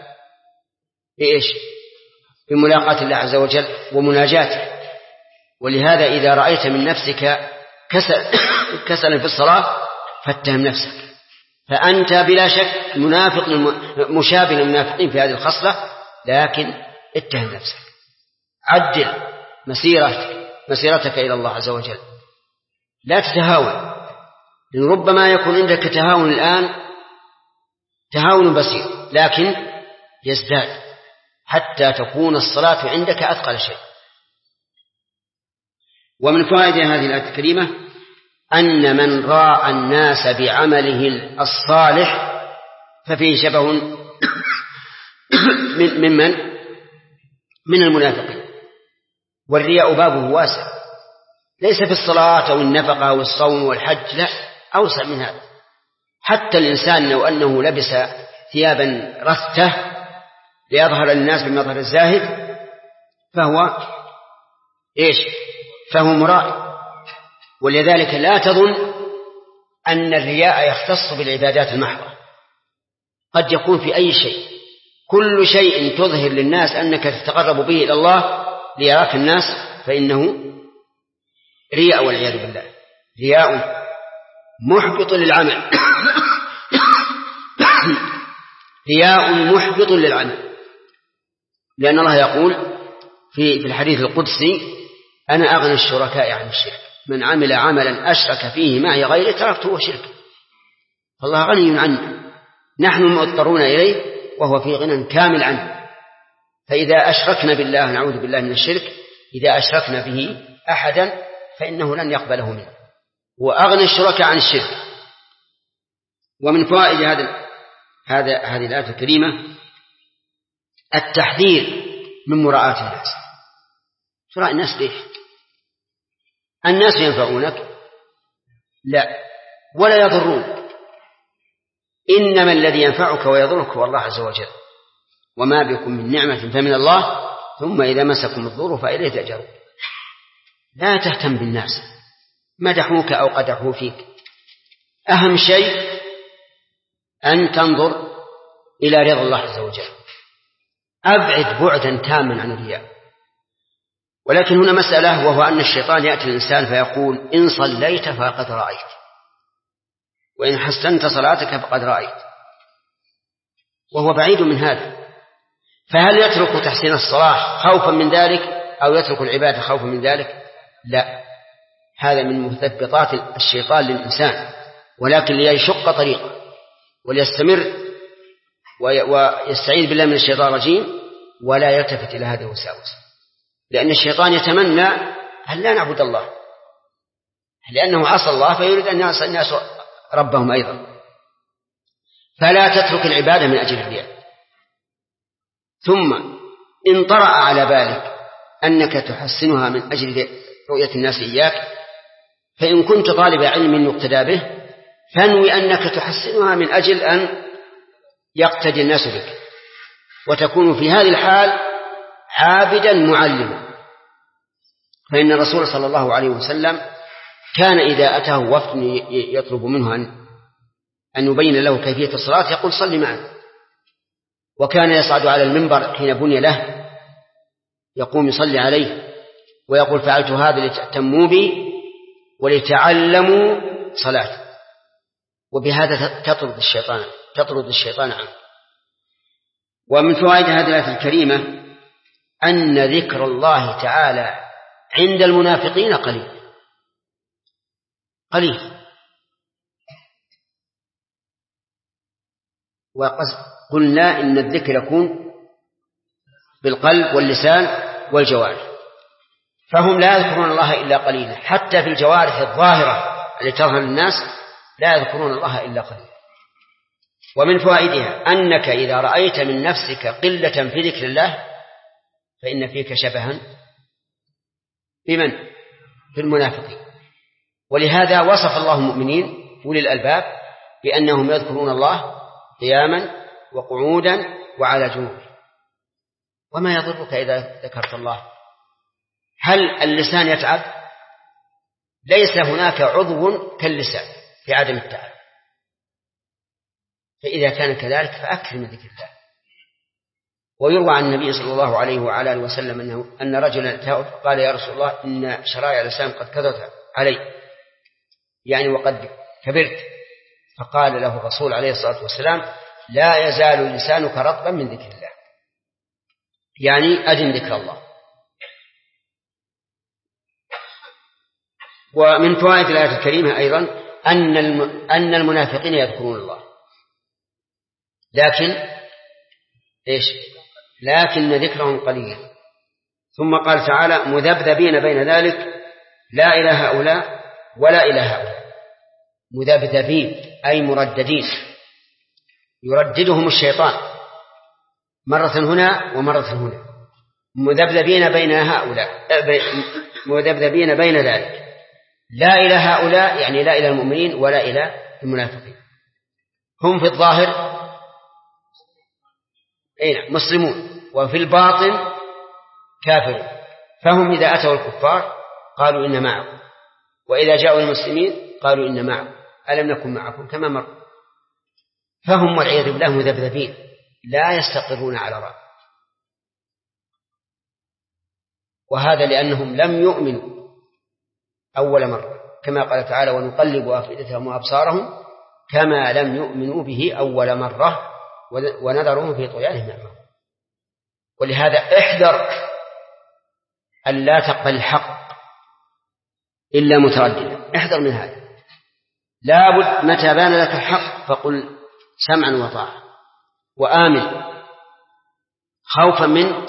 بملاقاة الله عز وجل ومناجاته. ولهذا إذا رأيت من نفسك كسلا في الصلاة فاتهم نفسك، فأنت بلا شك منافق مشابه للمنافقين في هذه الخصلة، لكن اتهم نفسك، عدل مسيرتك إلى الله عز وجل، لا تتهاون، لأن ربما يكون عندك تهاون الآن تهاون بسيط لكن يزداد حتى تكون الصلاة عندك أثقل شيء. ومن فوائد هذه الآية الكريمة أن من راعى الناس بعمله الصالح ففيه شبه من المنافقين. والرياء بابه واسع، ليس في الصلاة أو النفقة أو الصوم والحج، لا، أوسع من هذا. حتى الإنسان لو أنه لبس ثيابا رثة ليظهر للناس بمظهر الزاهد فهو مرائي. ولذلك لا تظن أن الرياء يختص بالعبادات المحضة، قد يكون في أي شيء. كل شيء تظهر للناس أنك تتقرب به إلى الله ليراك الناس فإنه رياء، والعياذ بالله. رياء محبط للعمل رياء محبط للعمل، لأن الله يقول في الحديث القدسي أنا أغنى الشركاء عن الشرك، من عمل عملا أشرك فيه معي غيري تركته وشركه. فالله غني عنه، نحن مضطرون إليه وهو في غنى كامل عنه. فإذا أشركنا بالله، نعوذ بالله من الشرك، إذا أشركنا به أحدا فإنه لن يقبله منه، وأغنى الشركاء عن الشرك. ومن فوائد هذه الآية الكريمة التحذير من مراءة الناس. تراء الناس ليش؟ الناس ينفعونك؟ لا، ولا يضرونك، إنما الذي ينفعك ويضرك هو الله عز وجل. وما بكم من نعمة فمن الله ثم إذا مسكم الضر فإليه تأجرون. لا تهتم بالناس مدحوك أو قدحوا فيك، أهم شيء أن تنظر إلى رضا الله عز وجل. أبعد بعدا تاما عن الرياء. ولكن هنا مسألة، وهو أن الشيطان يأتي الإنسان فيقول إن صليت فقد رأيت، وإن حسنت صلاتك فقد رأيت، وهو بعيد من هذا. فهل يترك تحسين الصلاة خوفا من ذلك أو يترك العبادة خوفا من ذلك؟ لا، هذا من مثبطات الشيطان للإنسان، ولكن ليشق طريقه وليستمر ويستعيذ بالله من الشيطان الرجيم ولا يلتفت إلى هذه الوساوس، لأن الشيطان يتمنى أن لا نعبد الله، لأنه عصى الله فيريد أن يعصى الناس ربهم أيضا. فلا تترك العبادة من أجل الرياء. ثم إن طرأ على بالك أنك تحسنها من أجل رؤية الناس إياك، فإن كنت طالب علم يقتدى به فانوي أنك تحسنها من أجل أن يقتدي الناس بك، وتكون في هذه الحال عابدا معلما. فإن الرسول صلى الله عليه وسلم كان إذا أتاه وفد يطلب منه أن يبين له كيفية الصلاة يقول صل معنا، وكان يصعد على المنبر حين بني له يقوم يصلي عليه ويقول فعلت هذا لتأتموا بي ولتعلموا صلاتي، وبهذا تطرد الشيطان عنه. ومن فوائد هذه الآية الكريمة أن ذكر الله تعالى عند المنافقين قليل. وقلنا إن الذكر يكون بالقلب واللسان والجوارح، فهم لا يذكرون الله إلا قليلا، حتى في الجوارح الظاهرة التي تظهر للناس لا يذكرون الله إلا قليلا. ومن فوائدها أنك إذا رأيت من نفسك قلة في ذكر الله فإن فيك شبها بمن؟ في المنافقين. ولهذا وصف الله المؤمنين أولي الألباب بأنهم يذكرون الله قياما وقعودا وعلى جنوب. وما يضرك إذا ذكرت الله؟ هل اللسان يتعب؟ ليس هناك عضو كاللسان في عدم التعب، فإذا كان كذلك فأكثر من ذكر الله. ويروى عن النبي صلى الله عليه وعلى آله وسلم أن رجلا أتاه قال يا رسول الله إن شرائع الإسلام قد كثرت علي، يعني وقد كبرت. فقال له الرسول عليه الصلاة والسلام لا يزال لسانك رطبا من ذكر الله، يعني أدم ذكر الله. ومن فوائد الآية الكريمة أيضا أن المنافقين يذكرون الله، لكن ذكرهم قليل. ثم قال تعالى مذبذبين بين ذلك لا إلى هؤلاء ولا إلى هؤلاء. مذبذبين أي مرددين، يرددهم الشيطان مرة هنا ومرة هنا. مذبذبين بين هؤلاء مذبذبين بين ذلك لا إلى هؤلاء، يعني لا إلى المؤمنين ولا إلى المنافقين. هم في الظاهر مسلمون وفي الباطن كافرون، فهم إذا أتوا الكفار قالوا إن معكم، وإذا جاءوا المسلمين قالوا إن معكم، ألم نكن معكم كما مر. فهم والعياذ بالله مذبذبين لا يستقرون على رأي، وهذا لأنهم لم يؤمنوا أول مرة، كما قال تعالى ونقلب أفئدتهم وأبصارهم كما لم يؤمنوا به أول مرة ونذرهم في طغيانهم يعمهون. ولهذا احذر أن لا تقبل الحق إلا مترددا، احذر من هذا. لابد متى بان لك الحق فقل سمعا وطاعة وآمن، خوفا من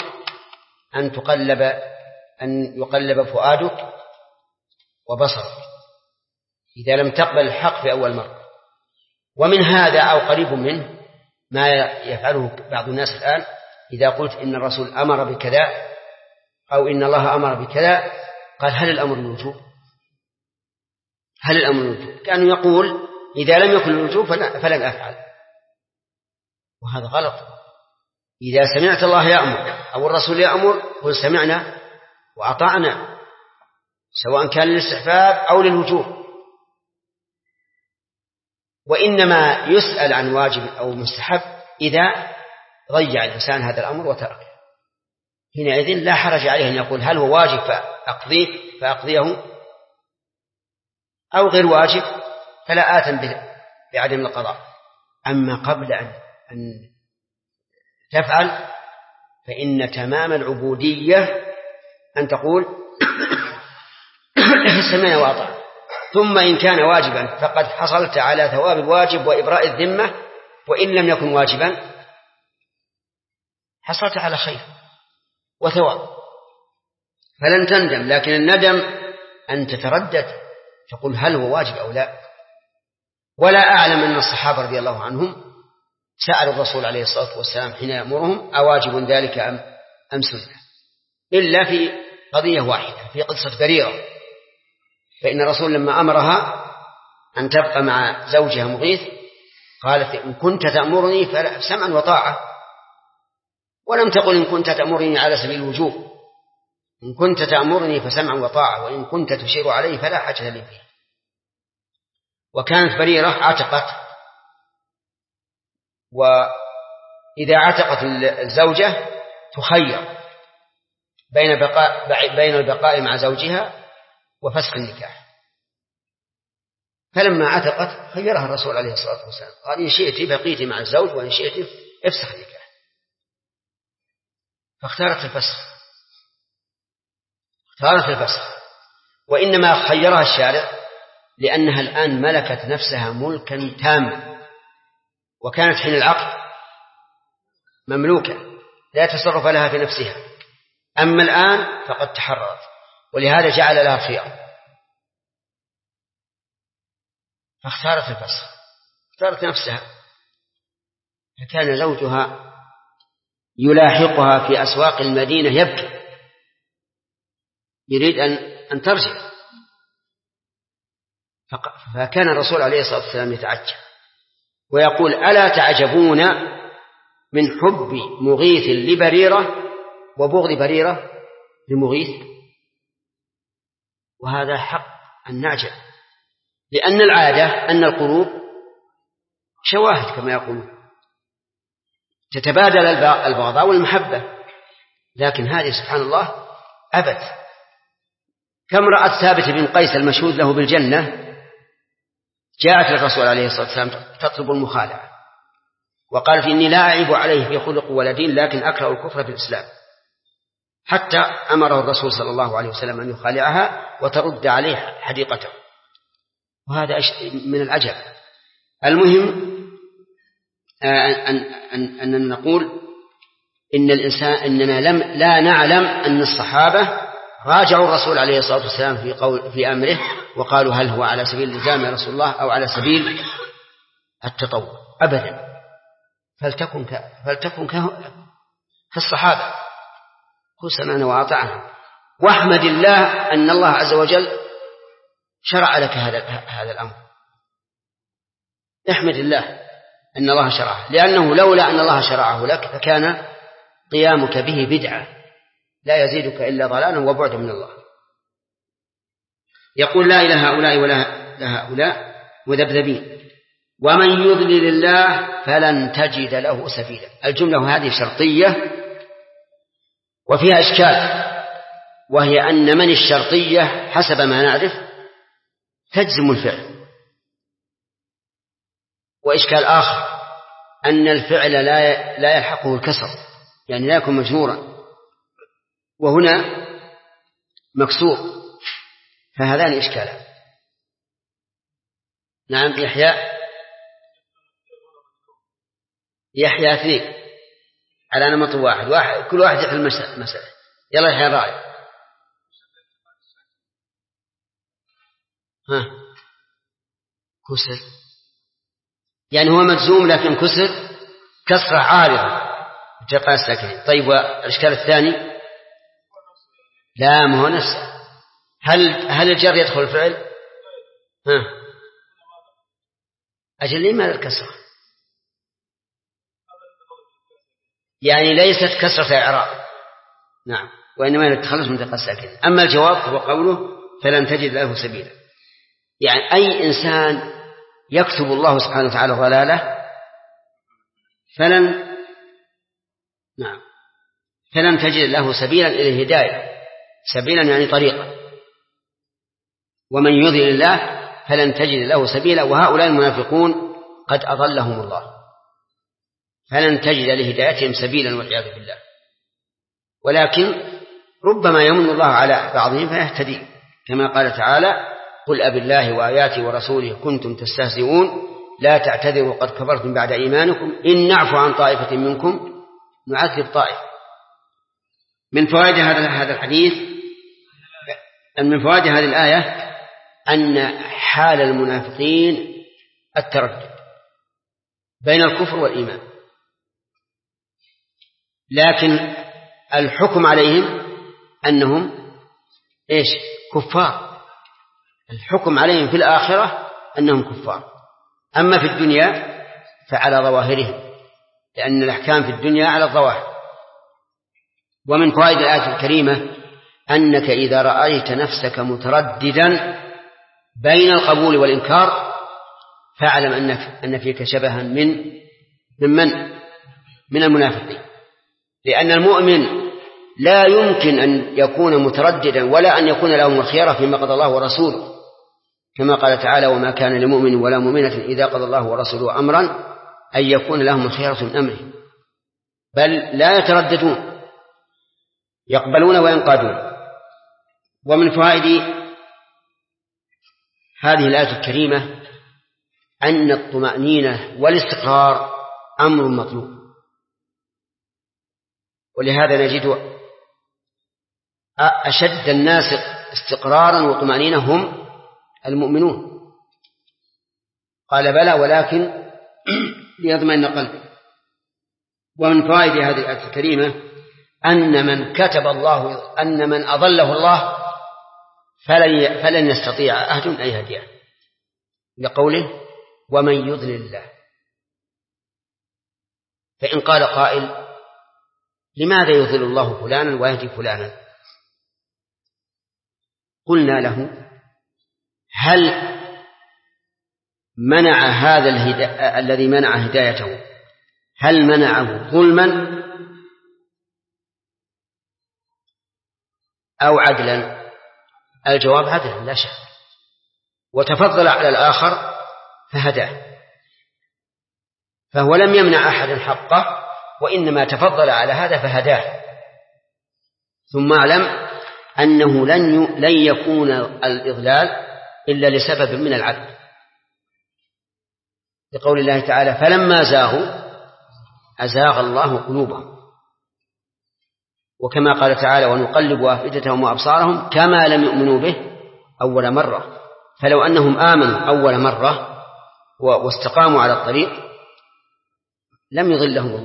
أن يقلب فؤادك وبصرك إذا لم تقبل الحق في أول مرة. ومن هذا أو قريب منه ما يفعله بعض الناس الآن، إذا قلت إن الرسول أمر بكذا أو إن الله أمر بكذا قال هل الأمر الوجوب؟ هل الأمر الوجوب؟ كأنه يقول إذا لم يكن الوجوب فلن أفعل، وهذا غلط. إذا سمعت الله يأمر أو الرسول يأمر قل سمعنا وأطعنا، سواء كان للاستحباب أو للوجوب. وإنما يسأل عن واجب أو مستحب إذا ضيع الإنسان هذا الأمر وتركه، حينئذ لا حرج عليه أن يقول هل هو واجب فأقضيه أو غير واجب فلا آثم بعدم القضاء. أما قبل أن تفعل فإن تمام العبودية أن تقول سمعنا وأطعنا، ثم إن كان واجبا فقد حصلت على ثواب الواجب وإبراء الذمة، وإن لم يكن واجبا حصلت على خير وثواب فلن تندم. لكن الندم أن تتردد تقول هل هو واجب أو لا. ولا أعلم أن الصحابة رضي الله عنهم سألوا الرسول عليه الصلاة والسلام حين يأمرهم أواجب ذلك أم سنة، إلا في قضية واحدة في قصة بريرة، فإن الرسول لما أمرها أن تبقى مع زوجها مغيث قالت إن كنت تأمرني فسمعا وطاعة، ولم تقل إن كنت تأمرني على سبيل الوجوب، إن كنت تأمرني فسمعا وطاعة، وإن كنت تشير علي فلا حاجة لي فيه. وكانت بريرة عتقت، وإذا عتقت الزوجة تخير بين البقاء مع زوجها وفسخ النكاح، فلما عتقت خيرها الرسول عليه الصلاة والسلام قال إن شئت بقيت مع الزوج وإن شئت افسخ النكاح، فاختارت الفسخ. وإنما خيرها الشارع لأنها الآن ملكت نفسها ملكا تاما، وكانت حين العقد مملوكة لا تصرف لها في نفسها، أما الآن فقد تحررت، ولهذا جعل لها خيار، فاختارت الفسخ، اختارت نفسها. فكان زوجها يلاحقها في أسواق المدينة يبكي يريد أن ترجع، فكان الرسول عليه الصلاة والسلام يتعجب ويقول ألا تعجبون من حب مغيث لبريرة وبغض بريرة لمغيث؟ وهذا حق أن نعجب، لأن العادة أن القلوب شواهد كما يقولون تتبادل البغضاء والمحبة، لكن هذه سبحان الله أبد. كم رأت ثابت بن قيس المشهود له بالجنة جاءت للرسول عليه الصلاة والسلام تطلب المخالعة وقالت إني لا أعيب عليه في خلق ولا دين لكن أكره الكفر في الإسلام، حتى أمره الرسول صلى الله عليه وسلم أن يخالعها وترد عليه حديقته، وهذا من العجب. المهم أن نقول إن الإنسان إننا لا نعلم أن الصحابة راجعوا الرسول عليه الصلاة والسلام في أمره وقالوا هل هو على سبيل الإلزام يا رسول الله أو على سبيل التطوع، أبدا. فلتكن كالصحابة قل سمعنا وأطعنا، واحمد الله أن الله عز وجل شرع لك هذا الأمر. احمد الله أن الله شرعه، لأنه لولا أن الله شرعه لك فكان قيامك به بدعة لا يزيدك إلا ضلالا وبعدا من الله. يقول لا إلى هؤلاء ولا لهؤلاء مذبذبين ومن يضلل الله فلن تجد له سبيلا. الجملة هذه شرطية وفيها إشكال، وهي أن من الشرطية حسب ما نعرف تجزم الفعل، وإشكال آخر أن الفعل لا يلحقه الكسر، يعني لا يكون مجمورا، وهنا مكسور، فهذان إشكالان. نعم يحيى اثنين على نمط واحد كل واحد يحل مسألة. يلا يحيى الرأي. كسر يعني هو مجزوم لكن كسرة عارضة التقاء الساكنين. طيب والإشكال الثاني لا ما هو نفسه. هل الجر يدخل الفعل؟ أجل لما الكسرة؟ يعني ليست كسرة إعراب، نعم، وإنما التخلص من التقاء الساكنين. أما الجواب هو قوله فلن تجد له سبيلا، يعني أي إنسان يكتب الله سبحانه وتعالى ضلاله فلن تجد له سبيلا إلى الهداية، سبيلا يعني طريقا. ومن يضلل الله فلن تجد له سبيلا، وهؤلاء المنافقون قد أضلهم الله، فلن تجد لهدايتهم سبيلا والعياذ بالله. ولكن ربما يمن الله على بعضهم فيهتدي، كما قال تعالى: قل أبالله وآياته ورسوله كنتم تستهزئون لا تعتذروا قد كفرتم بعد إيمانكم إن نعفو عن طائفة منكم نعذب طائفة. من فوائد هذا الحديث، من فوائد هذه الآية أن حال المنافقين التردد بين الكفر والإيمان، لكن الحكم عليهم أنهم كفار. الحكم عليهم في الآخرة أنهم كفار، أما في الدنيا فعلى ظواهرهم، لأن الأحكام في الدنيا على الظواهر. ومن فوائد الآية الكريمة أنك إذا رأيت نفسك مترددا بين القبول والإنكار فاعلم أن فيك شبها من المنافقين، لأن المؤمن لا يمكن أن يكون مترددا ولا أن يكون له الخيرة فيما قضى الله ورسوله، كما قال تعالى: وما كان لمؤمن ولا مؤمنة إذا قضى الله ورسوله أمرا أن يكون لهم الخيرة من أمره، بل لا يترددون، يقبلون وينقادون. ومن فوائد هذه الآية الكريمة أن الطمأنينة والاستقرار أمر مطلوب، ولهذا نجد أشد الناس استقرارا وطمأنينة هم المؤمنون. قال: بلى ولكن ليطمئن قلبي. ومن فوائد هذه الآية الكريمة أن من أضله الله فلن يستطيع أحد أن يهديه، لقوله: ومن يضلل الله. فإن قال قائل: لماذا يضل الله فلانا ويهدي فلانا؟ قلنا له: هل منع هذا الذي منع هدايته هل منعه ظلما أو عدلا؟ الجواب: عدلا لا شك، وتفضل على الآخر فهداه، فهو لم يمنع أحدا حقه، وإنما تفضل على هذا فهداه. ثم اعلم أنه لن يكون الإضلال إلا لسبب من العدل، لقول الله تعالى: فلما زاغوا أزاغ الله قلوبهم. وكما قال تعالى: ونقلب أفئدتهم وأبصارهم كما لم يؤمنوا به أول مرة. فلو أنهم آمنوا أول مرة واستقاموا على الطريق لم يضلهم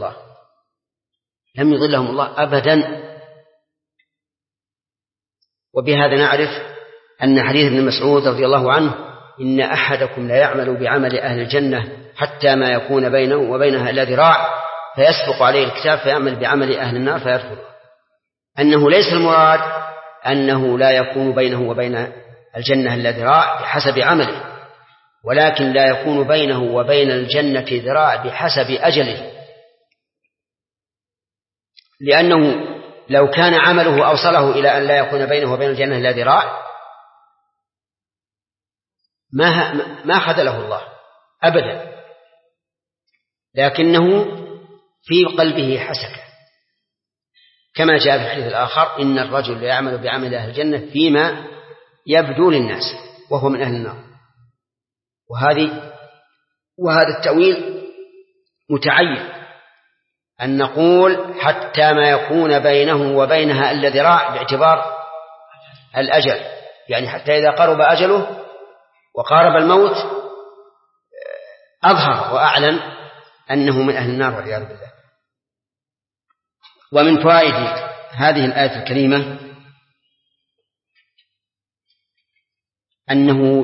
الله أبدا. وبهذا نعرف أن حديث ابن مسعود رضي الله عنه: إن أحدكم لا يعمل بعمل أهل الجنة حتى ما يكون بينه وبينها إلا ذراع فيسبق عليه الكتاب فيعمل بعمل أهل النار فيدخل. أنه ليس المراد أنه لا يكون بينه وبين الجنة إلا ذراع بحسب عمله، ولكن لا يكون بينه وبين الجنة ذراع بحسب أجله، لأنه لو كان عمله أوصله إلى أن لا يكون بينه وبين الجنة إلا ذراع ما خذله الله أبدا، لكنه في قلبه حسكة، كما جاء في الحديث الآخر: إن الرجل يعمل بعمل أهل الجنة فيما يبدو للناس وهو من أهل النار. وهذا التأويل متعين، أن نقول حتى ما يكون بينه وبينها إلا ذراع باعتبار الأجل، يعني حتى إذا قرب أجله وقارب الموت أظهر وأعلن أنه من أهل النار والعياذ بالله. ومن فوائد هذه الآية الكريمة أنه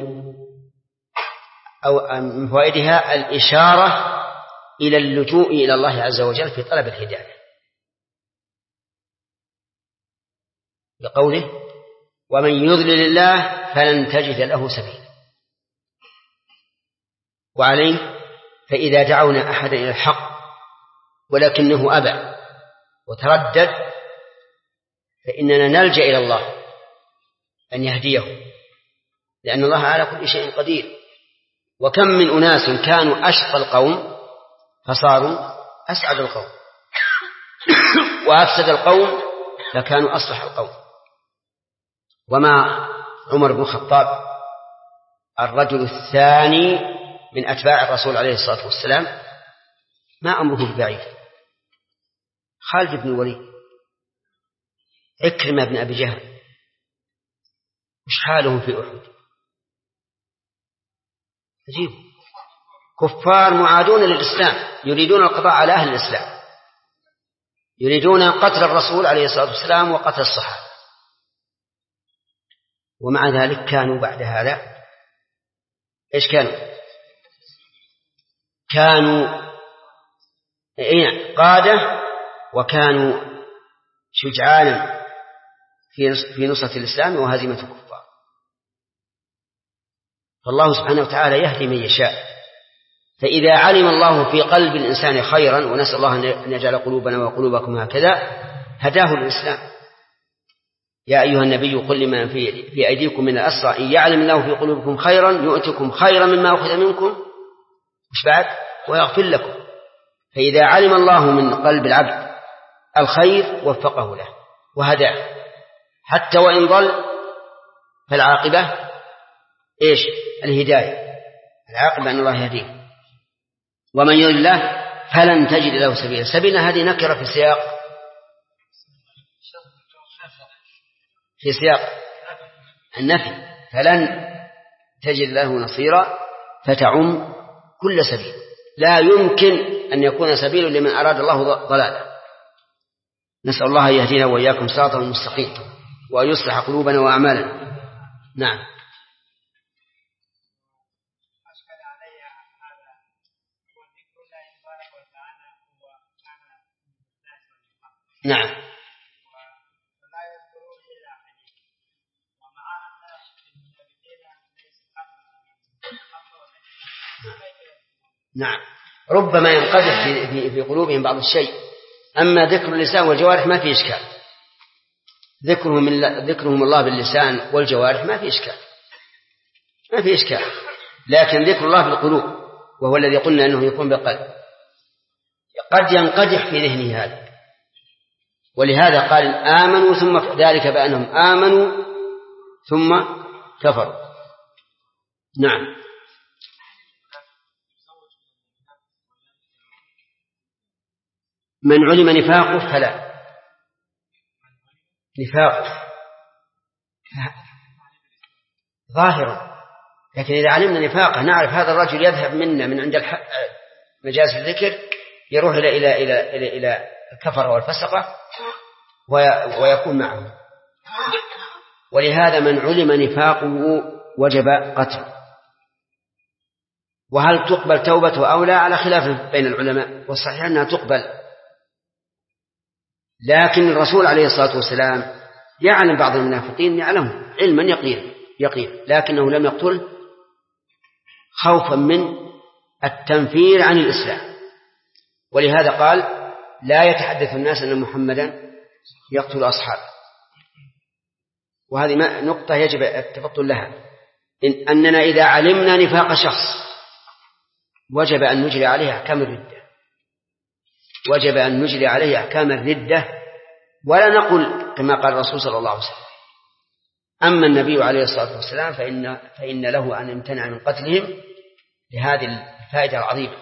أو من فوائدها الإشارة إلى اللجوء إلى الله عز وجل في طلب الهداية، بقوله: ومن يضلل الله فلن تجد له سبيلا. وعليه فإذا دعونا أحدا إلى الحق ولكنه أبى وتردد فإننا نلجأ إلى الله أن يهديه، لأن الله على كل شيء قدير. وكم من أناس كانوا أشقى القوم فصاروا أسعد القوم، وأفسد القوم فكانوا أصلح القوم. وما عمر بن الخطاب الرجل الثاني من أتباع الرسول عليه الصلاة والسلام ما أمره ببعيد، خالد بن الوليد، عكرمة بن أبي جهل، وش حالهم في أحد؟ عجيب، كفار معادون للإسلام يريدون القضاء على أهل الإسلام، يريدون قتل الرسول عليه الصلاة والسلام وقتل الصحابة، ومع ذلك كانوا بعد هذا إيش كانوا قادة، وكانوا شجعانا في نصرة الإسلام وهزيمة الكفار. فالله سبحانه وتعالى يهدي من يشاء. فإذا علم الله في قلب الإنسان خيرا، ونسأل الله أن يجعل قلوبنا وقلوبكم هكذا، هداه الإسلام. يا أيها النبي قل لمن في أيديكم من الأسرى إن يعلم الله في قلوبكم خيرا يؤتكم خيرا مما أخذ منكم مش بعد ويغفر لكم. فإذا علم الله من قلب العبد الخير وفقه له وهداه، حتى وإن ضل فالعاقبة إيش؟ الهداية. العاقبة أن الله يهديه. ومن يضلل الله فلن تجد له سبيلا. سبيلا هذه نكرة في سياق النفي، فلن تجد له نصيرا، فتعم كل سبيل. لا يمكن أن يكون سبيل لمن أراد الله ضلاله. نسأل الله أن يهدينا وإياكم صراطا مستقيما وأن يصلح قلوبنا وأعمالنا. نعم. نعم. نعم، ربما ينقدح في قلوبهم بعض الشيء. أما ذكر اللسان والجوارح ما في إشكال، ذكرهم الله باللسان والجوارح ما في إشكال، لكن ذكر الله بالقلوب وهو الذي قلنا أنه يكون بالقلب قد ينقدح في ذهنه هذا. ولهذا قال آمنوا ثم ذلك بأنهم آمنوا ثم كفروا. نعم. من علم نفاقه فلا، نفاقه ظاهرا، لكن إذا علمنا نفاقه نعرف هذا الرجل يذهب منا من عند مجالس الذكر يروح إلى الكفر والفسقة ويكون معهم. ولهذا من علم نفاقه وجب قتله. وهل تقبل توبته أو لا على خلاف بين العلماء، والصحيح أنها تقبل. لكن الرسول عليه الصلاة والسلام يعلم بعض المنافقين، يعلمه علما يقين، لكنه لم يقتل خوفا من التنفير عن الإسلام. ولهذا قال لا يتحدث الناس أن محمدا يقتل أصحابه. وهذه نقطة يجب التفطن لها، أننا إذا علمنا نفاق شخص وجب أن نجري عليه أحكام الردة، وجب أن نجري عليه أحكام الردة، ولا نقول كما قال الرسول صلى الله عليه وسلم. أما النبي عليه الصلاة والسلام فإن له أن يمتنع من قتلهم لهذه الفائدة العظيمة.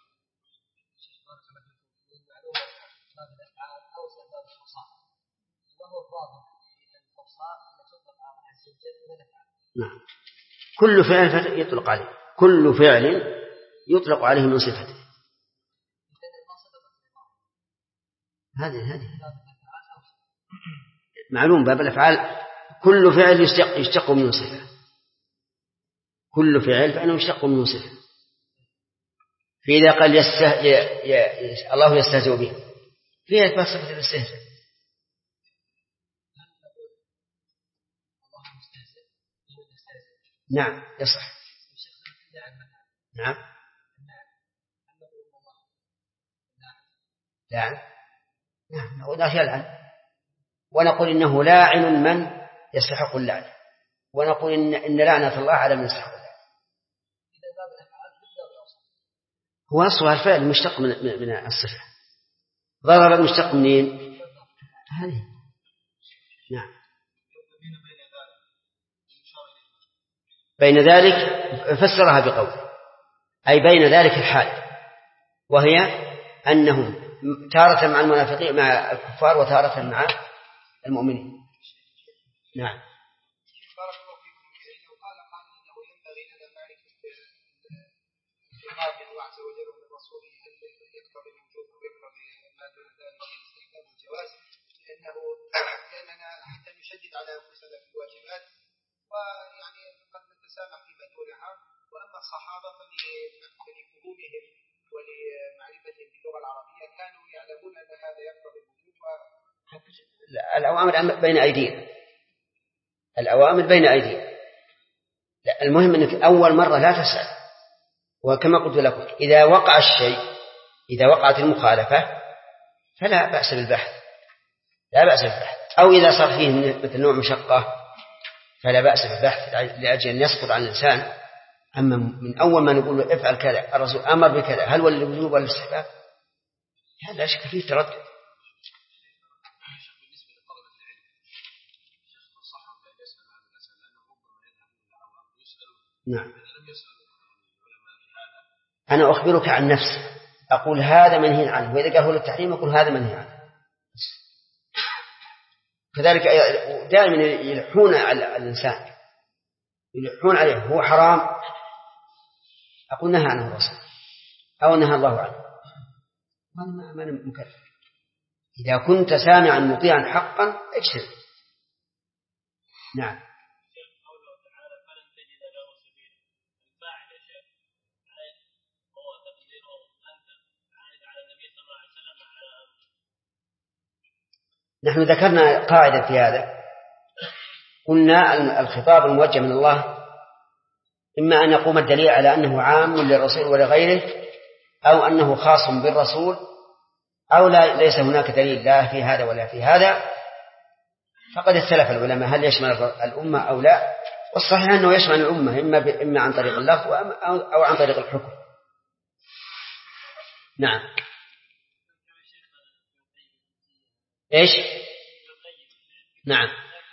نعم. كل فعل يطلق عليه، كل فعل يطلق عليه من صفته. هذه معلوم باب الأفعال، كل فعل يشتق من صفة، كل فعل فإنه يشتق من صفة. فإذا قال الله يستهزئ به فيها إثبات صفة الاستهزاء. نعم يصح. نعم. لا نعم، نقول يلعن ونقول إنه لاعن من يستحق اللعنة، ونقول إن لعنة الله على من يستحق اللعنة. هو أصلها الفعل مشتق من الصفة. ضرب المشتق منين؟ هذه. نعم. بين ذلك فسرها بقول أي بين ذلك الحال، وهي أنهم تارة مع المنافقين مع الكفار وتارة مع المؤمنين. نعم. لأننا حتى نشدد على أنفسنا في الواجبات، ويعني قد نتسامح فيما دونها. وأما الصحابة فلفهومهم ولمعرفتهم باللغة العربية كانوا يعلمون أن هذا يقتضي الوجوب. الأوامر بين أيدينا، الأوامر بين أيدينا. المهم أنك أول مرة لا تسأل، وكما قلت لكم إذا وقع الشيء، إذا وقعت المخالفة فلا بأس بالبحث، لا بأس بالبحث. أو إذا صار فيه مثل نوع مشقة فلا بأس بالبحث لأجل أن يسقط عن الإنسان. أما من أول ما نقول له افعل كذا، الرسول أمر بكذا، هل هو الوجوب ولا الاستحباب؟ هذا لا شك فيه تردد. نعم. أنا أخبرك عن نفسي، أقول هذا منهي عنه، وإذا قال هو التحريم أقول هذا منهي عنه. كذلك دائما يلحون على الإنسان، يلحون عليه هو حرام، أقول نهى عنه الرسول أو نهى الله عنه، ما أنا مكلف. إذا كنت سامعا مطيعا حقا اجتهد. نعم. نحن ذكرنا قاعدة في هذا، قلنا الخطاب الموجه من الله إما أن يقوم الدليل على أنه عام للرسول ولغيره، أو أنه خاص بالرسول، أو ليس هناك دليل لا في هذا ولا في هذا. فقد اختلف العلماء هل يشمل الأمة أو لا، والصحيح أنه يشمل الأمة إما عن طريق اللفظ أو عن طريق الحكم. نعم. إيش؟ نعم.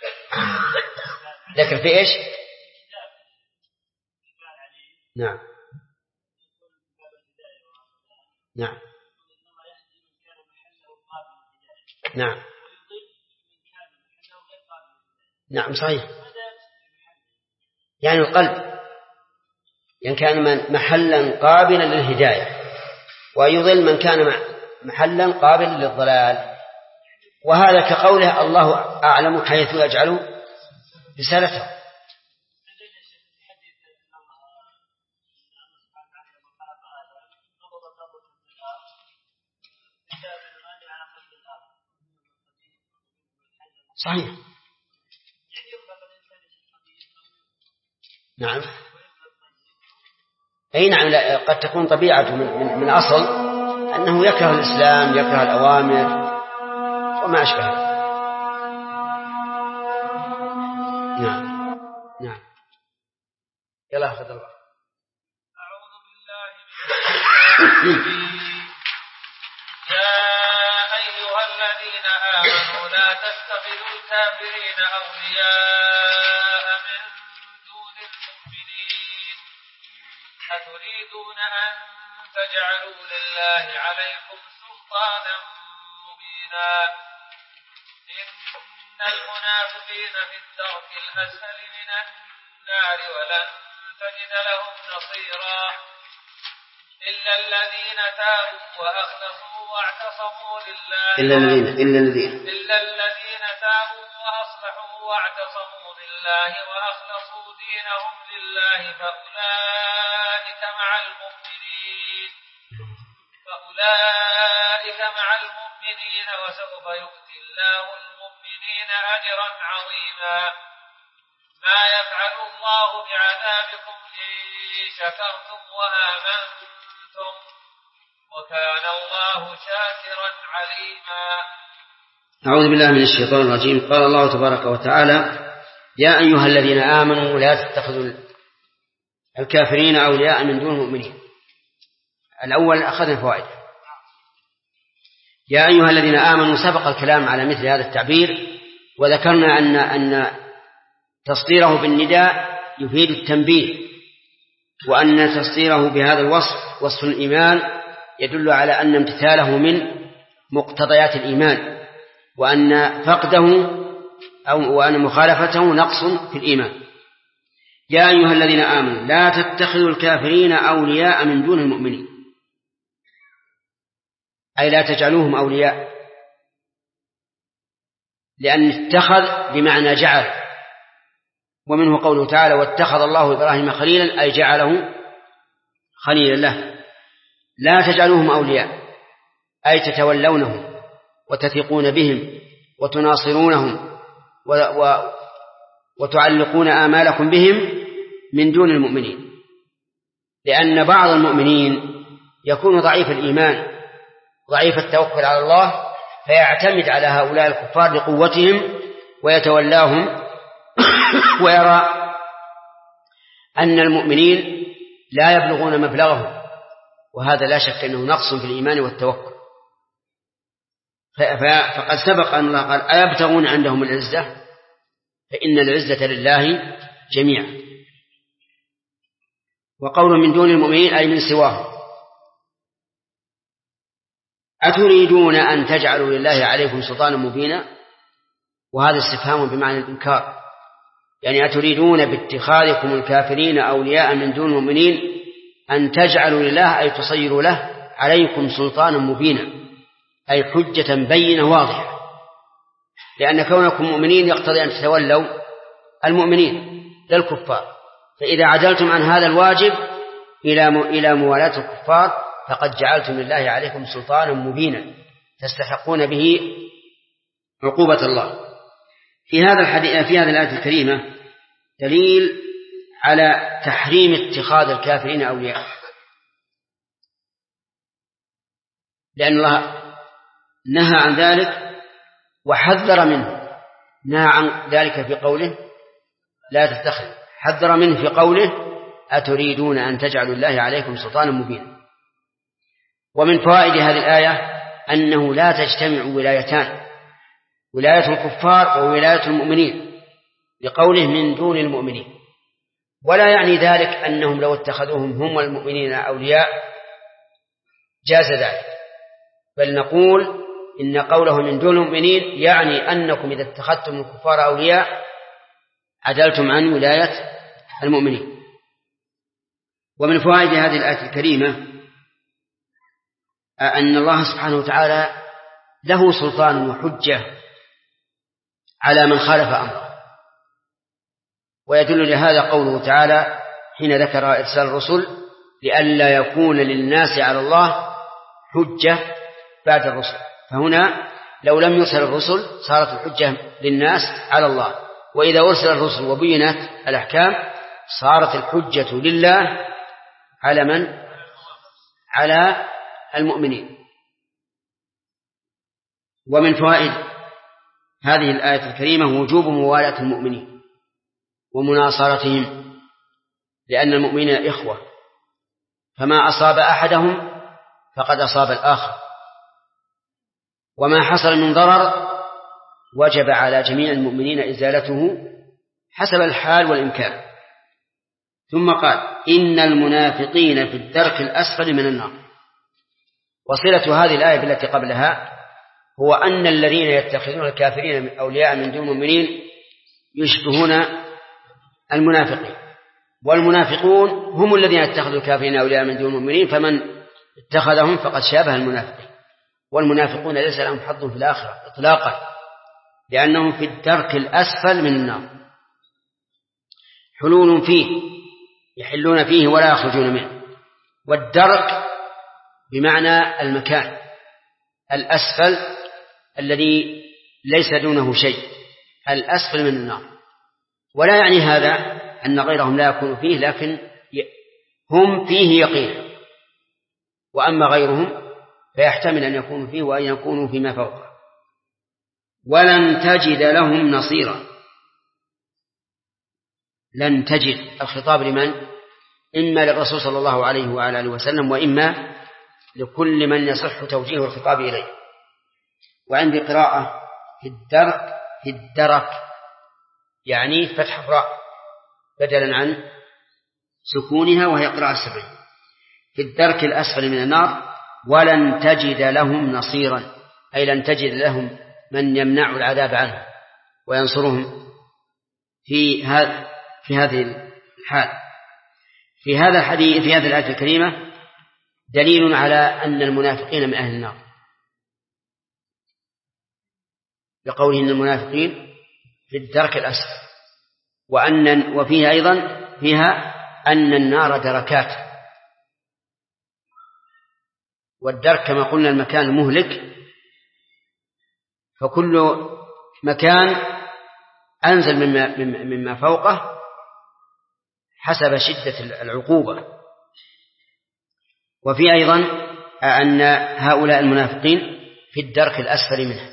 ذكر في إيش؟ نعم. نعم. نعم. نعم صحيح. يعني القلب يعني كان محلا قابلا للهداية، ويضل من كان محلا قابلا للضلال. وهذا كقوله الله أعلم حيث يجعل رسالته. صحيح. نعم. أي نعم. قد تكون طبيعته من أصل أنه يكره الإسلام، يكره الأوامر وما أشبه. نعم. نعم. يلا أخذ الله. أعوذ بالله من يا أيها الذين آمنوا لا تتخذوا الكافرين أولياء من دون المؤمنين، أتريدون أن تجعلوا لله عليكم سلطانا مبينا. إن المنافقين في الدرك الأسفل من النار ولن تجد لهم نصيرا، إلا الذين تابوا وأخلصوا واعتصموا لله إلا الذين تابوا وأصلحوا واعتصموا بالله وأخلصوا دينهم لله فأولئك مع المؤمنين وسوف يؤتي الله المؤمنين أجرا عظيما. ما يفعل الله بعذابكم إن شكرتم وآمنتم وكان الله شاكرا عليما. أعوذ بالله من الشيطان الرجيم. قال الله تبارك وتعالى: يا أيها الذين آمنوا لا تتخذوا الكافرين أولياء من دون المؤمنين. الأول أخذنا فوائد. يا أيها الذين آمنوا سبق الكلام على مثل هذا التعبير، وذكرنا أن تصديره بالنداء يفيد التنبيه، وأن تصديره بهذا الوصف وصف الإيمان يدل على أن امتثاله من مقتضيات الإيمان، وأن فقده وأن مخالفته نقص في الإيمان. يا أيها الذين آمنوا لا تتخذوا الكافرين أولياء من دون المؤمنين، أي لا تجعلوهم أولياء، لأن اتخذ بمعنى جعل، ومنه قوله تعالى: واتخذ الله إبراهيم خليلا، أي جعله خليلا له. لا تجعلوهم أولياء أي تتولونهم وتثقون بهم وتناصرونهم وتعلقون آمالكم بهم من دون المؤمنين، لأن بعض المؤمنين يكون ضعيف الإيمان ضعيف التوكل على الله، فيعتمد على هؤلاء الكفار لقوتهم ويتولاهم ويرى أن المؤمنين لا يبلغون مبلغهم، وهذا لا شك أنه نقص في الإيمان والتوكل. فقد سبق أن الله قال: أيبتغون عندهم العزة؟ فإن العزة لله جميعا. وقوله من دون المؤمنين أي من سواهم. أتريدون أن تجعلوا لله عليكم سلطانا مبينا؟ وهذا استفهام بمعنى الإنكار، يعني أتريدون باتخاذكم الكافرين أولياء من دون المؤمنين أن تجعلوا لله أي تصيروا له عليكم سلطانا مبينا، أي حجة بينة واضحة، لأن كونكم مؤمنين يقتضي أن تتولوا المؤمنين لا الكفار، فإذا عدلتم عن هذا الواجب إلى موالاة الكفار فقد جعلتم لله عليكم سلطانا مبينا تستحقون به عقوبة الله. في هذه الآية الكريمة دليل على تحريم اتخاذ الكافرين أولياء، لأن الله نهى عن ذلك وحذر منه. نهى عن ذلك في قوله لا تتخذ، حذر منه في قوله أتريدون أن تجعلوا الله عليكم سلطانا مبينا. ومن فوائد هذه الآية أنه لا تجتمع ولايتان، ولاية الكفار وولاية المؤمنين، لقوله من دون المؤمنين، ولا يعني ذلك أنهم لو اتخذوهم هم المؤمنين أولياء جاز ذلك، بل نقول إن قوله من دون المؤمنين يعني أنكم إذا اتخذتم الكفار أولياء عدلتم عن ولاية المؤمنين. ومن فوائد هذه الآية الكريمة أن الله سبحانه وتعالى له سلطان وحجة على من خالف أمره، ويدل لهذا قوله تعالى حين ذكر إرسال الرسل: لئلا يكون للناس على الله حجة بعد الرسل. فهنا لو لم يرسل الرسل صارت الحجة للناس على الله، وإذا أرسل الرسل وبينت الأحكام صارت الحجة لله على من؟ على المؤمنين. ومن فوائد هذه الآية الكريمة وجوب موالاة المؤمنين ومناصرتهم، لأن المؤمنين إخوة، فما أصاب أحدهم فقد أصاب الآخر، وما حصل من ضرر وجب على جميع المؤمنين إزالته حسب الحال والإمكان. ثم قال: إن المنافقين في الدرك الأسفل من النار. وصلة هذه الآية بالتي قبلها هو أن الذين يتخذون الكافرين أولياء من دون المؤمنين يشبهون المنافقين، والمنافقون هم الذين اتخذوا الكافرين أولياء من دون المؤمنين، فمن اتخذهم فقد شابه المنافقين. والمنافقون ليس لهم حظ في الآخرة إطلاقا، لأنهم في الدرك الأسفل من النار، حلول فيه يحلون فيه ولا يخرجون منه. والدرك بمعنى المكان الأسفل الذي ليس دونه شيء، الأسفل من النار. ولا يعني هذا أن غيرهم لا يكون فيه، لكن هم فيه يقين، وأما غيرهم فيحتمل أن يكونوا فيه وأن يكونوا فيما فوقه. ولن تجد لهم نصيرا. لن تجد، الخطاب لمن؟ إما للرسول صلى الله عليه وعلى آله وسلم، وإما لكل من يصح توجيه الخطاب إليه. وعندي قراءة في الدرك، يعني فتح الراء بدلا عن سكونها، وهي قراءة سرية. في الدرك الأسفل من النار ولن تجد لهم نصيرا، أي لن تجد لهم من يمنع العذاب عنه وينصرهم في هذه الحال. في هذا الحديث، في هذه الآية الكريمة دليل على أن المنافقين من أهل النار، بقوله إن المنافقين في الدرك الأسفل، وفيها أيضا أن النار دركات، والدرك كما قلنا المكان المهلك، فكل مكان أنزل مما فوقه حسب شدة العقوبة. وفي أيضا أن هؤلاء المنافقين في الدرك الأسفل منها.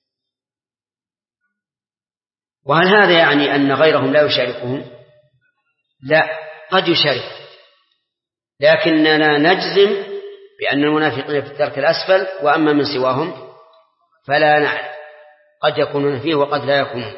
وهل هذا يعني أن غيرهم لا يشاركهم؟ لا، قد يشارك، لكننا نجزم بأن المنافقين في الدرك الأسفل، وأما من سواهم فلا نعلم، قد يكونون فيه وقد لا يكونون.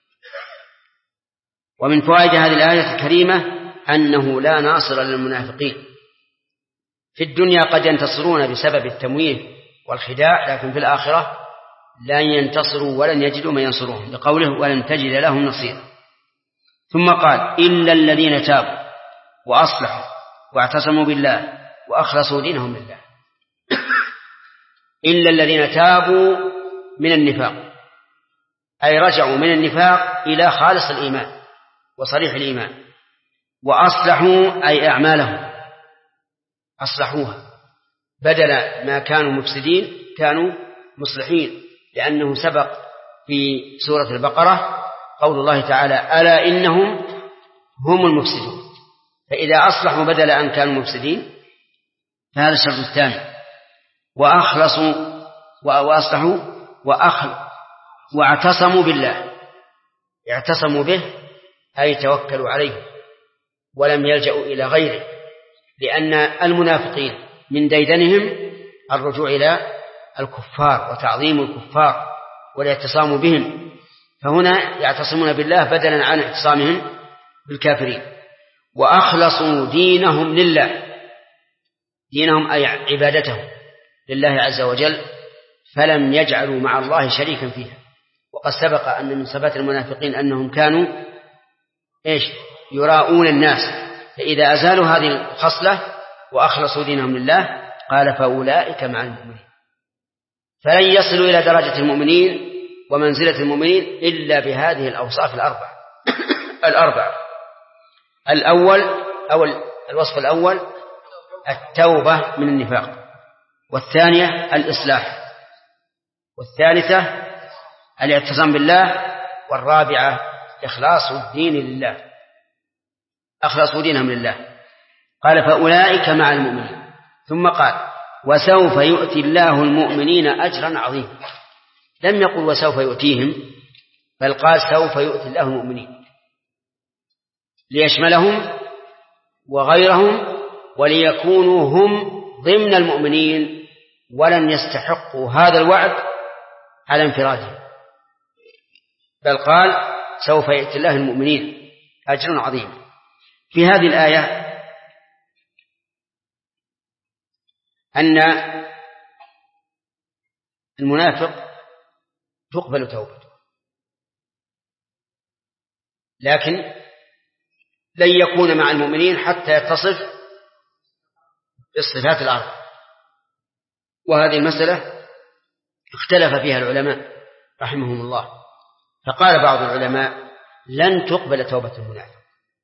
ومن فوائد هذه الآية الكريمة أنه لا ناصر للمنافقين. في الدنيا قد ينتصرون بسبب التمويه والخداع، لكن في الآخرة لن ينتصروا ولن يجدوا من ينصرهم، لقوله ولن تجد لهم نصيرا. ثم قال إلا الذين تابوا وأصلحوا واعتصموا بالله وأخلصوا دينهم لله. إلا الذين تابوا من النفاق، أي رجعوا من النفاق إلى خالص الإيمان وصريح الإيمان. وأصلحوا أي أعمالهم أصلحوها، بدل ما كانوا مفسدين كانوا مصلحين، لأنه سبق في سورة البقرة قول الله تعالى ألا إنهم هم المفسدون. فإذا أصلحوا بدل أن كانوا مفسدين فهذا الشرط الثاني. وأخلصوا وأصلحوا واعتصموا بالله، اعتصموا به أي توكلوا عليه ولم يلجأوا إلى غيره، لأن المنافقين من ديدنهم الرجوع إلى الكفار وتعظيم الكفار والاعتصام بهم، فهنا يعتصمون بالله بدلا عن اعتصامهم بالكافرين. وأخلصوا دينهم لله، دينهم أي عبادتهم لله عز وجل، فلم يجعلوا مع الله شريكا فيها. وقد سبق أن من صفات المنافقين أنهم كانوا يراؤون الناس، فإذا أزالوا هذه الخصلة وأخلصوا دينهم لله قال فأولئك مع المؤمنين. فلن يصلوا إلى درجة المؤمنين ومنزلة المؤمنين إلا بهذه الأوصاف الأربع. الوصف الأول التوبة من النفاق، والثانية الإصلاح، والثالثة الاعتصام بالله، والرابعة إخلاص الدين لله، أخلصوا دينهم لله. قال فأولئك مع المؤمنين، ثم قال وسوف يؤتي الله المؤمنين أجرا عظيما. لم يقل وسوف يؤتيهم، بل قال سوف يؤتي الله المؤمنين ليشملهم وغيرهم، وليكونوا هم ضمن المؤمنين ولن يستحقوا هذا الوعد على انفراده، بل قال سوف يؤتي الله المؤمنين أجرا عظيما. في هذه الآية أن المنافق تقبل توبته، لكن لن يكون مع المؤمنين حتى يتصف بالصفات الأربع. وهذه المسألة اختلف فيها العلماء رحمهم الله، فقال بعض العلماء لن تقبل توبة المنافق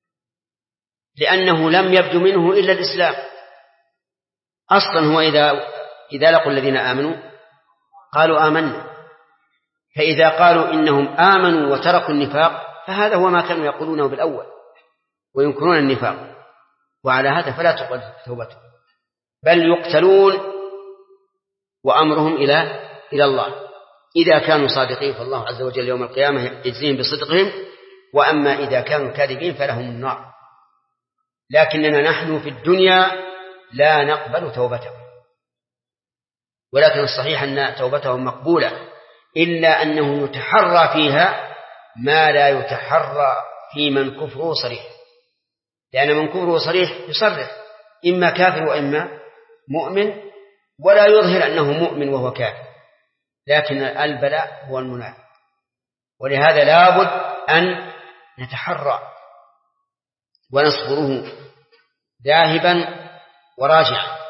لأنه لم يبدو منه إلا الإسلام. أصلا هو إذا لقوا الذين آمنوا قالوا آمنا، فإذا قالوا إنهم آمنوا وتركوا النفاق فهذا هو ما كانوا يقولونه بالأول وينكرون النفاق، وعلى هذا فلا تقبل توبتهم، بل يقتلون وأمرهم إلى الله. إذا كانوا صادقين فالله عز وجل يوم القيامة يجزيهم بصدقهم، وأما إذا كانوا كاذبين فلهم النار. لكننا نحن في الدنيا لا نقبل توبتهم، ولكن الصحيح أن توبتهم مقبولة، إلا أنه يتحرى فيها ما لا يتحرى في من كفره صريح، لأن من كفره صريح يصرح إما كافر وإما مؤمن، ولا يظهر أنه مؤمن وهو كافر، لكن البلاء هو المنافق. ولهذا لابد أن نتحرى ونصبره ذاهبا وراجعا.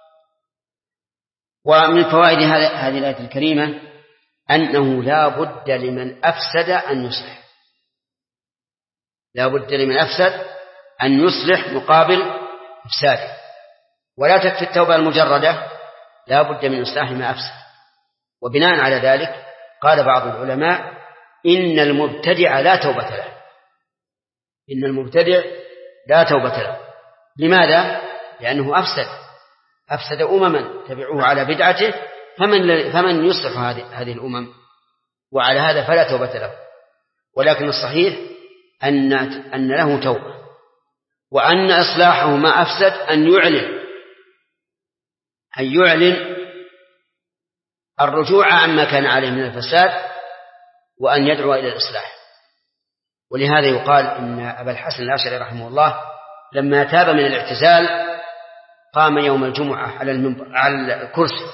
ومن فوائد هذه الآية الكريمة أنه لا بد لمن أفسد أن يصلح، لا بد لمن أفسد أن يصلح مقابل إفساده، ولا تكفي التوبة المجردة، لا بد من إصلاح ما أفسد. وبناء على ذلك قال بعض العلماء إن المبتدع لا توبة له، إن المبتدع لا توبة له. لماذا؟ لأنه أفسد أمما تبعوه على بدعته، فمن يصلح هذه الأمم؟ وعلى هذا فلا توبة له. ولكن الصحيح أن له توبة، وأن إصلاحه ما أفسد أن يعلن الرجوع عما كان عليه من الفساد، وأن يدعو إلى الإصلاح. ولهذا يقال إن أبا الحسن الأشعري رحمه الله لما تاب من الاعتزال قام يوم الجمعة على الكرسي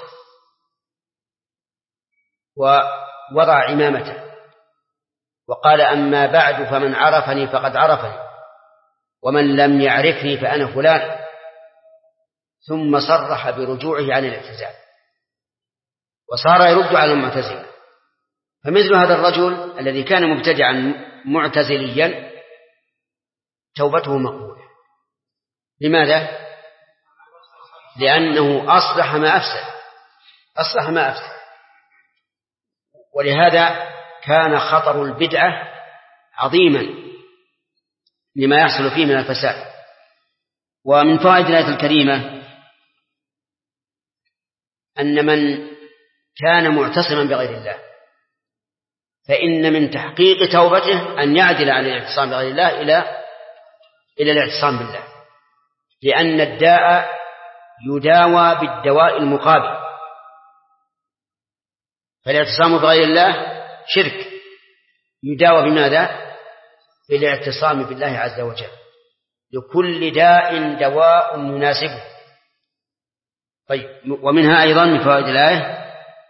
ووضع عمامته وقال: أما بعد فمن عرفني فقد عرفني، ومن لم يعرفني فأنا فلان. ثم صرح برجوعه عن الاعتزال وصار يرد على المعتزلة. فمثل هذا الرجل الذي كان مبتدعا معتزليا توبته مقبولة. لماذا؟ لأنه أصلح ما أفسد. ولهذا كان خطر البدعة عظيما لما يحصل فيه من الفساد. ومن فوائد الآية الكريمة أن من كان معتصما بغير الله فإن من تحقيق توبته أن يعدل عن الاعتصام بغير الله إلى الاعتصام بالله، لأن الداء يداوى بالدواء المقابل. فالاعتصام بغير الله شرك، يداوى بماذا؟ بالاعتصام بالله عز وجل. لكل داء دواء يناسبه. طيب، ومنها أيضا من فوائد الآية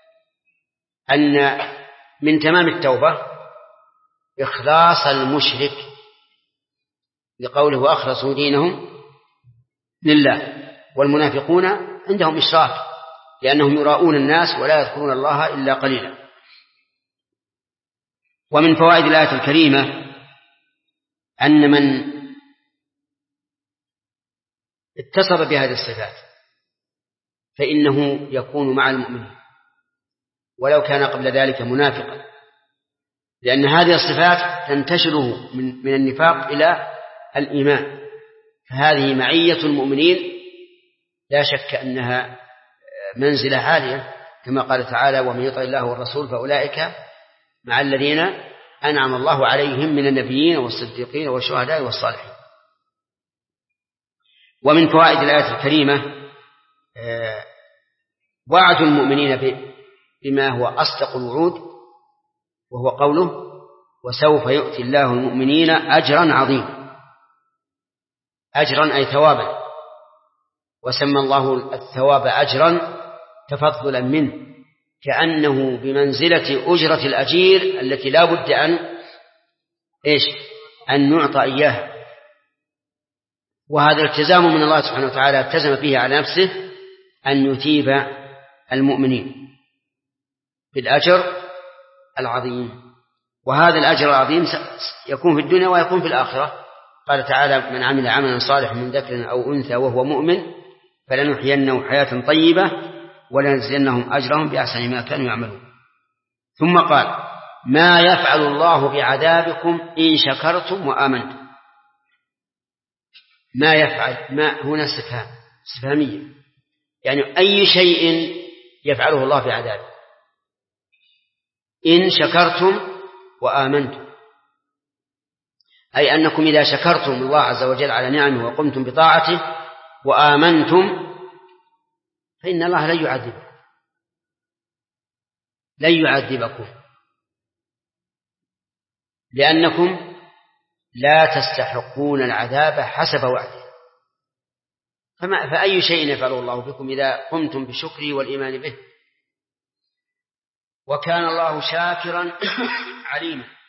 أن من تمام التوبة إخلاص المشرك، لقوله: وأخلصوا دينهم لله. والمنافقون عندهم إشراك، لأنهم يراؤون الناس ولا يذكرون الله إلا قليلا. ومن فوائد الآية الكريمة أن من اتصف بهذه الصفات فإنه يكون مع المؤمنين ولو كان قبل ذلك منافقا، لأن هذه الصفات تنتشره من النفاق إلى الإيمان. فهذه معية المؤمنين لا شك أنها منزلة عالية، كما قال تعالى: ومن يطع الله والرسول فأولئك مع الذين أنعم الله عليهم من النبيين والصديقين والشهداء والصالحين. ومن فوائد الآية الكريمة وعد المؤمنين بما هو أصدق الوعود، وهو قوله: وسوف يؤتي الله المؤمنين أجرا عظيما. أجرا أي ثوابا، وسمى الله الثواب أجرا تفضلا منه، كأنه بمنزلة أجرة الأجير التي لا بد أن نعطى إياها. وهذا التزام من الله سبحانه وتعالى التزم فيه على نفسه أن يثيب المؤمنين بالأجر العظيم. وهذا الأجر العظيم يكون في الدنيا ويكون في الآخرة. قال تعالى: من عمل عملا صالحا من ذكر أو أنثى وهو مؤمن فلنحيينه حياة طيبة ولنجزينهم أجرهم بأحسن ما كانوا يعملون. ثم قال: ما يفعل الله بعذابكم إن شكرتم وآمنتم. ما يفعل، ما هنا استفهامية، يعني أي شيء يفعله الله بعذابه. إن شكرتم وآمنتم، أي أنكم إذا شكرتم الله عز وجل على نعمه وقمتم بطاعته وآمنتم فإن الله لن يعذبكم لأنكم لا تستحقون العذاب حسب وعده. فأي شيء يفعله الله بكم إذا قمتم بشكره والإيمان به؟ وكان الله شاكرا عليما.